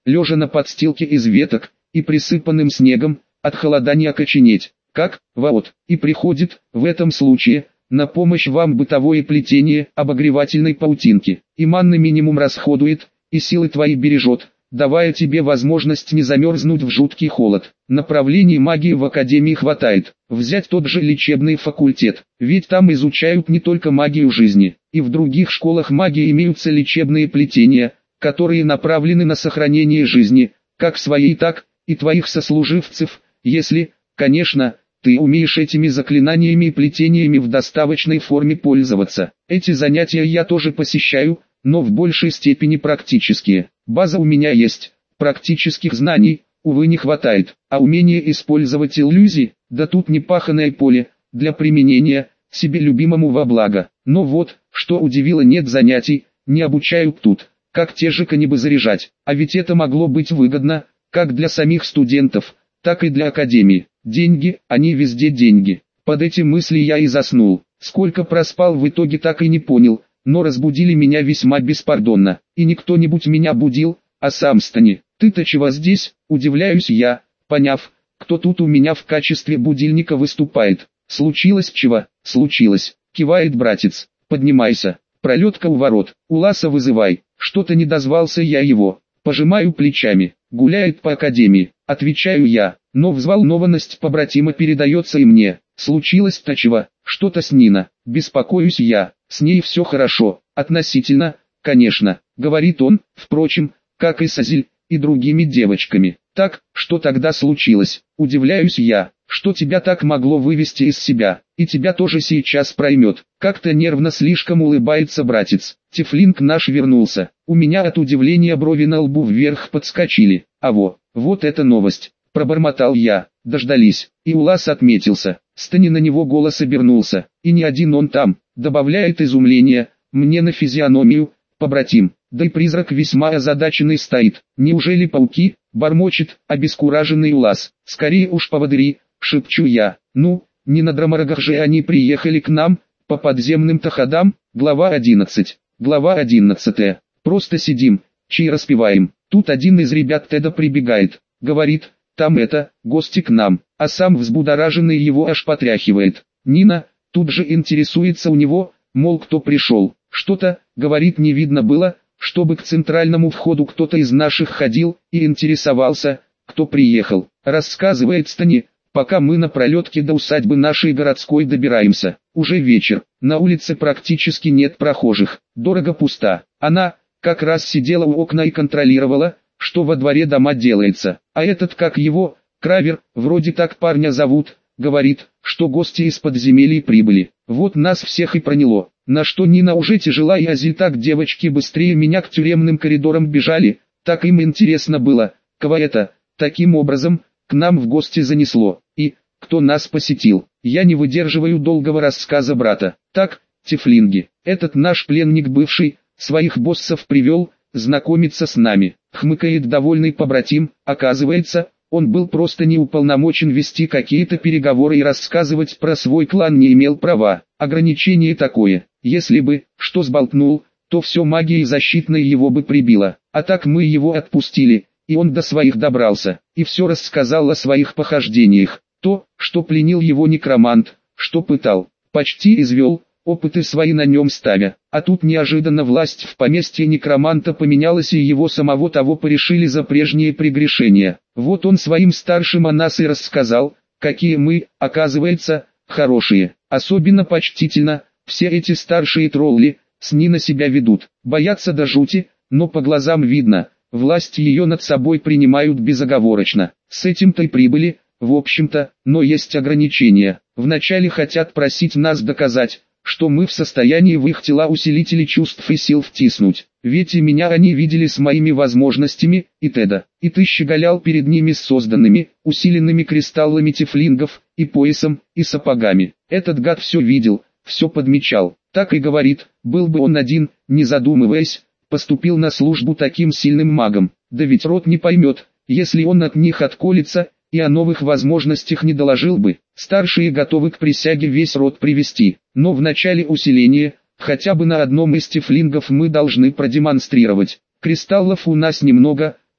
лежа на подстилке из веток и присыпанным снегом, от холода не окоченеть. Как, вот, и приходит, в этом случае, на помощь вам бытовое плетение обогревательной паутинки. И манны минимум расходует, и силы твои бережет, давая тебе возможность не замерзнуть в жуткий холод. Направлений магии в академии хватает. Взять тот же лечебный факультет, ведь там изучают не только магию жизни. И в других школах магии имеются лечебные плетения, которые направлены на сохранение жизни, как своей, так и твоих сослуживцев, если, конечно, ты умеешь этими заклинаниями и плетениями в достаточной форме пользоваться. Эти занятия я тоже посещаю, но в большей степени практические. База у меня есть, практических знаний, увы, не хватает, а умение использовать иллюзии, да тут не паханое поле, для применения, себе любимому во благо. Но вот, что удивило, нет занятий, не обучают тут, как те же канибы заряжать, а ведь это могло быть выгодно, как для самих студентов, так и для академии. Деньги, они везде деньги. Под эти мысли я и заснул. Сколько проспал в итоге так и не понял, но разбудили меня весьма беспардонно. И не кто-нибудь меня будил, а сам Стани. Ты-то чего здесь, удивляюсь я, поняв, кто тут у меня в качестве будильника выступает. Случилось чего? Случилось. Кивает братец. Поднимайся. Пролетка у ворот. Уласа вызывай. Что-то не дозвался я его. Пожимаю плечами. Гуляет по академии. Отвечаю я. Но взволнованность побратима передается и мне. Случилось-то чего? Что-то с Нина. Беспокоюсь я. С ней все хорошо. Относительно, конечно. Говорит он, впрочем, как и с Азиль, и другими девочками. Так, что тогда случилось? Удивляюсь я. Что тебя так могло вывести из себя? И тебя тоже сейчас проймет. Как-то нервно слишком улыбается братец. Тифлинг наш вернулся. У меня от удивления брови на лбу вверх подскочили. А во, вот это новость. Пробормотал я. Дождались. И Улас отметился. Стани на него голос обернулся. И не один он там. Добавляет изумление. Мне на физиономию. Побратим. Да и призрак весьма озадаченный стоит. Неужели пауки? Бормочет, обескураженный Улас. Скорее уж поводыри, шепчу я. Ну, не на драмарагах же они приехали к нам, по подземным-то ходам. Глава одиннадцать. Глава одиннадцатая. Просто сидим, чай распиваем. Тут один из ребят Теда прибегает. Говорит, там это, гости к нам. А сам взбудораженный его аж потряхивает. Нина, тут же интересуется у него, мол, кто пришел. Что-то, говорит, не видно было, чтобы к центральному входу кто-то из наших ходил и интересовался, кто приехал. Рассказывает Стани, пока мы на пролетке до усадьбы нашей городской добираемся. Уже вечер, на улице практически нет прохожих, дорого пуста. Она, как раз сидела у окна и контролировала, что во дворе дома делается. А этот, как его, Кравер, вроде так парня зовут, говорит, что гости из подземелий прибыли. Вот нас всех и проняло. На что Нина уже тяжела и Азиль, так девочки быстрее меня к тюремным коридорам бежали, так им интересно было, кого это, таким образом, к нам в гости занесло, и, кто нас посетил. Я не выдерживаю долгого рассказа брата. Так, тифлинги, этот наш пленник бывший, своих боссов привел, знакомиться с нами. Хмыкает довольный побратим, оказывается, он был просто не уполномочен вести какие-то переговоры и рассказывать про свой клан не имел права. Ограничение такое, если бы, что сболтнул, то все магией защитной его бы прибило. А так мы его отпустили, и он до своих добрался, и все рассказал о своих похождениях. То, что пленил его некромант, что пытал, почти извел, опыты свои на нем ставя. А тут неожиданно власть в поместье некроманта поменялась, и его самого того порешили за прежние прегрешения. Вот он своим старшим о нас и рассказал, какие мы, оказывается, хорошие. Особенно почтительно, все эти старшие тролли, с Нина себя ведут, боятся до жути, но по глазам видно, власть ее над собой принимают безоговорочно. С этим-то и прибыли, в общем-то, но есть ограничения. Вначале хотят просить нас доказать, что мы в состоянии в их тела усилители чувств и сил втиснуть. Ведь и меня они видели с моими возможностями, и Теда. И ты щеголял перед ними с созданными, усиленными кристаллами тифлингов, и поясом, и сапогами. Этот гад все видел, все подмечал. Так и говорит, был бы он один, не задумываясь, поступил на службу таким сильным магом. Да ведь род не поймет, если он от них отколется, и о новых возможностях не доложил бы. Старшие готовы к присяге весь род привести, но в начале усиления, хотя бы на одном из тифлингов мы должны продемонстрировать. Кристаллов у нас немного,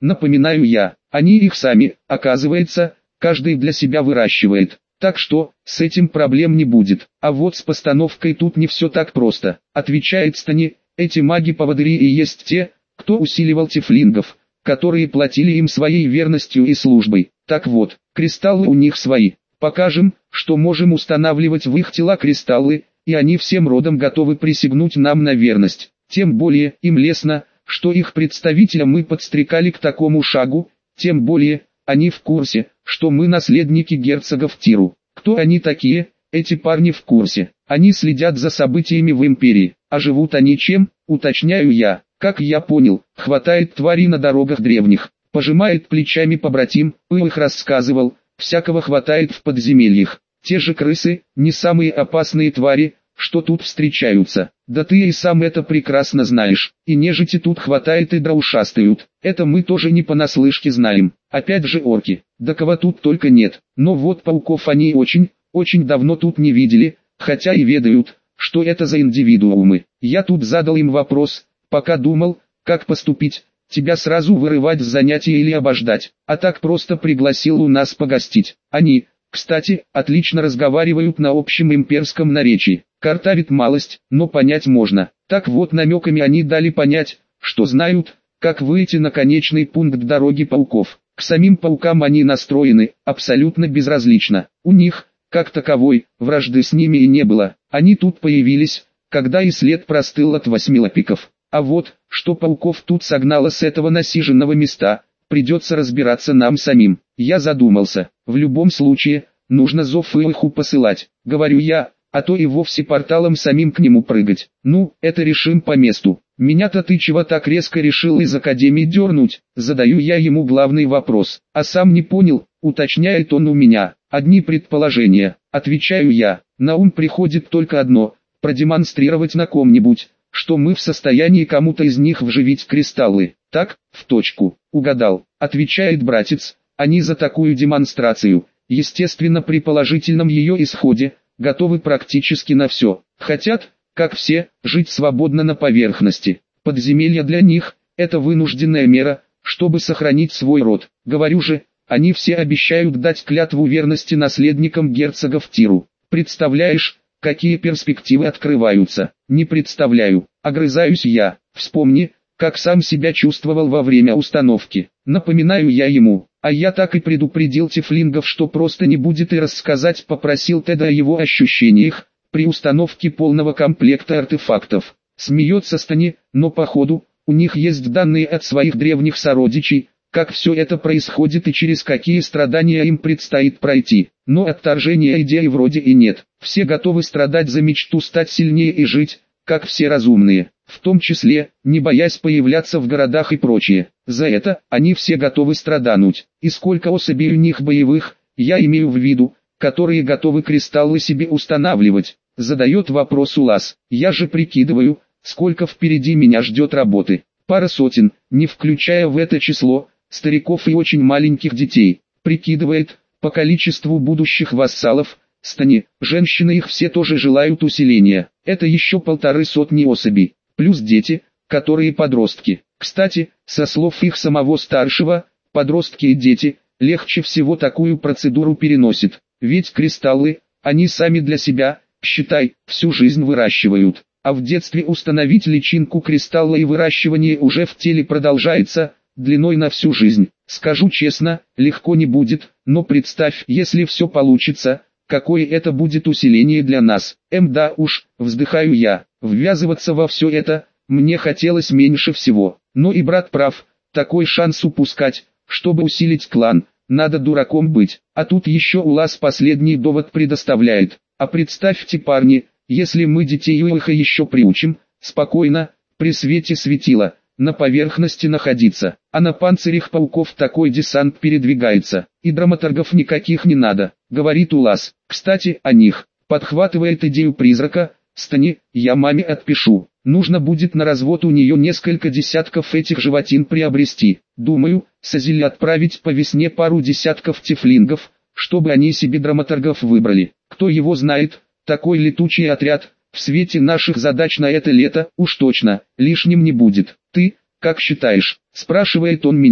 напоминаю я. Они их сами, оказывается, каждый для себя выращивает. Так что, с этим проблем не будет. А вот с постановкой тут не все так просто. Отвечает Стани, эти маги-поводыри и есть те, кто усиливал тифлингов, которые платили им своей верностью и службой. Так вот, кристаллы у них свои. Покажем, что можем устанавливать в их тела кристаллы, и они всем родом готовы присягнуть нам на верность. Тем более, им лестно, что их представителя мы подстрекали к такому шагу, тем более, они в курсе, что мы наследники герцогов Тиру. Кто они такие? Эти парни в курсе. Они следят за событиями в империи. А живут они чем? Уточняю я. Как я понял, хватает тварей на дорогах древних. Пожимает плечами побратим, их рассказывал, всякого хватает в подземельях. Те же крысы, не самые опасные твари, что тут встречаются. Да ты и сам это прекрасно знаешь. И нежити тут хватает и драушастают. Это мы тоже не понаслышке знаем. Опять же орки. Да кого тут только нет. Но вот пауков они очень, очень давно тут не видели, хотя и ведают, что это за индивидуумы. Я тут задал им вопрос, пока думал, как поступить. Тебя сразу вырывать с занятия или обождать, а так просто пригласил у нас погостить. Они, кстати, отлично разговаривают на общем имперском наречии. Картавит малость, но понять можно. Так вот, намеками они дали понять, что знают, как выйти на конечный пункт дороги пауков. К самим паукам они настроены абсолютно безразлично. У них, как таковой, вражды с ними и не было. Они тут появились, когда и след простыл от восьмилапиков. А вот, что пауков тут согнало с этого насиженного места, придется разбираться нам самим. Я задумался. В любом случае, нужно зов Илху посылать, говорю я, а то и вовсе порталом самим к нему прыгать. Ну, это решим по месту. Меня-то ты чего так резко решил из академии дернуть? Задаю я ему главный вопрос. А сам не понял, уточняет он у меня. Одни предположения, отвечаю я. На ум приходит только одно, продемонстрировать на ком-нибудь, что мы в состоянии кому-то из них вживить кристаллы. Так, в точку, угадал, отвечает братец. Они за такую демонстрацию, естественно при положительном ее исходе, готовы практически на все. Хотят, как все, жить свободно на поверхности. Подземелья для них – это вынужденная мера, чтобы сохранить свой род. Говорю же, они все обещают дать клятву верности наследникам герцогов Тиру. Представляешь, какие перспективы открываются? Не представляю, огрызаюсь я. Вспомни, как сам себя чувствовал во время установки. Напоминаю я ему, а я так и предупредил тифлингов, что просто не будет, и рассказать попросил Теда о его ощущениях при установке полного комплекта артефактов. Смеется Стани, но походу, у них есть данные от своих древних сородичей, как все это происходит и через какие страдания им предстоит пройти. Но отторжения идеи вроде и нет. Все готовы страдать за мечту стать сильнее и жить, как все разумные, в том числе, не боясь появляться в городах и прочее. За это, они все готовы страдануть. И сколько особей у них боевых, я имею в виду, которые готовы кристаллы себе устанавливать, задает вопрос Улас. Я же прикидываю, сколько впереди меня ждет работы. Пара сотен, не включая в это число, стариков и очень маленьких детей. Прикидывает, по количеству будущих вассалов, Стани, женщины их все тоже желают усиления. Это еще полторы сотни особей, плюс дети, которые подростки. Кстати, со слов их самого старшего, подростки и дети, легче всего такую процедуру переносят. Ведь кристаллы, они сами для себя, считай, всю жизнь выращивают. А в детстве установить личинку кристалла и выращивание уже в теле продолжается, длиной на всю жизнь. Скажу честно, легко не будет, но представь, если все получится, какое это будет усиление для нас. Эм да уж, вздыхаю я, ввязываться во все это, мне хотелось меньше всего. Но и брат прав, такой шанс упускать, чтобы усилить клан, надо дураком быть. А тут еще Улас последний довод предоставляет. А представьте, парни, если мы детей Уиха еще приучим, спокойно, при свете светила, на поверхности находиться, а на панцирях пауков такой десант передвигается, и драматургов никаких не надо, говорит Улас. Кстати, о них, подхватывает идею призрака, Стани, я маме отпишу, нужно будет на развод у нее несколько десятков этих животин приобрести. Думаю, с Азили отправить по весне пару десятков тифлингов, чтобы они себе драматургов выбрали. Кто его знает, такой летучий отряд, в свете наших задач на это лето, уж точно, лишним не будет. Ты, как считаешь, спрашивает он меня.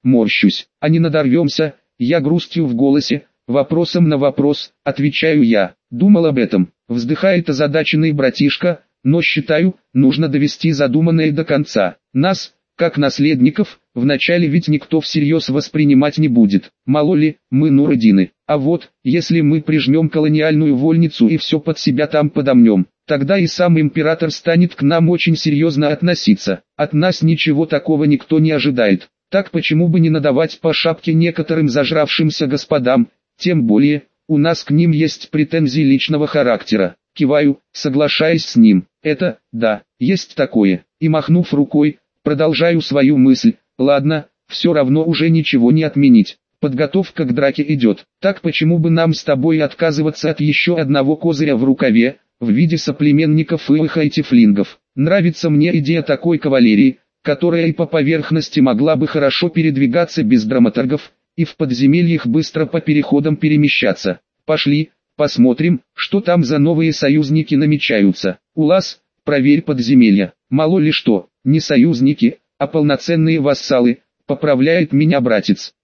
морщусь. А не надорвемся? Я грустью в голосе, вопросом на вопрос, отвечаю я. Думал об этом, вздыхает озадаченный братишка, но считаю, нужно довести задуманное до конца. Нас, как наследников, вначале ведь никто всерьез воспринимать не будет. Мало ли, мы Нурадины. А вот, если мы прижмем колониальную вольницу и все под себя там подомнем, тогда и сам император станет к нам очень серьезно относиться. От нас ничего такого никто не ожидает. Так почему бы не надавать по шапке некоторым зажравшимся господам, тем более, у нас к ним есть претензии личного характера. Киваю, соглашаясь с ним. Это, да, есть такое. И махнув рукой, продолжаю свою мысль. Ладно, все равно уже ничего не отменить. Подготовка к драке идет. Так почему бы нам с тобой отказываться от еще одного козыря в рукаве, в виде соплеменников Илыха и Тифлингов. Нравится мне идея такой кавалерии, которая и по поверхности могла бы хорошо передвигаться без драматургов, и в подземельях быстро по переходам перемещаться. Пошли, посмотрим, что там за новые союзники намечаются. Улас, проверь подземелья. Мало ли что, не союзники, а полноценные вассалы, поправляет меня братец.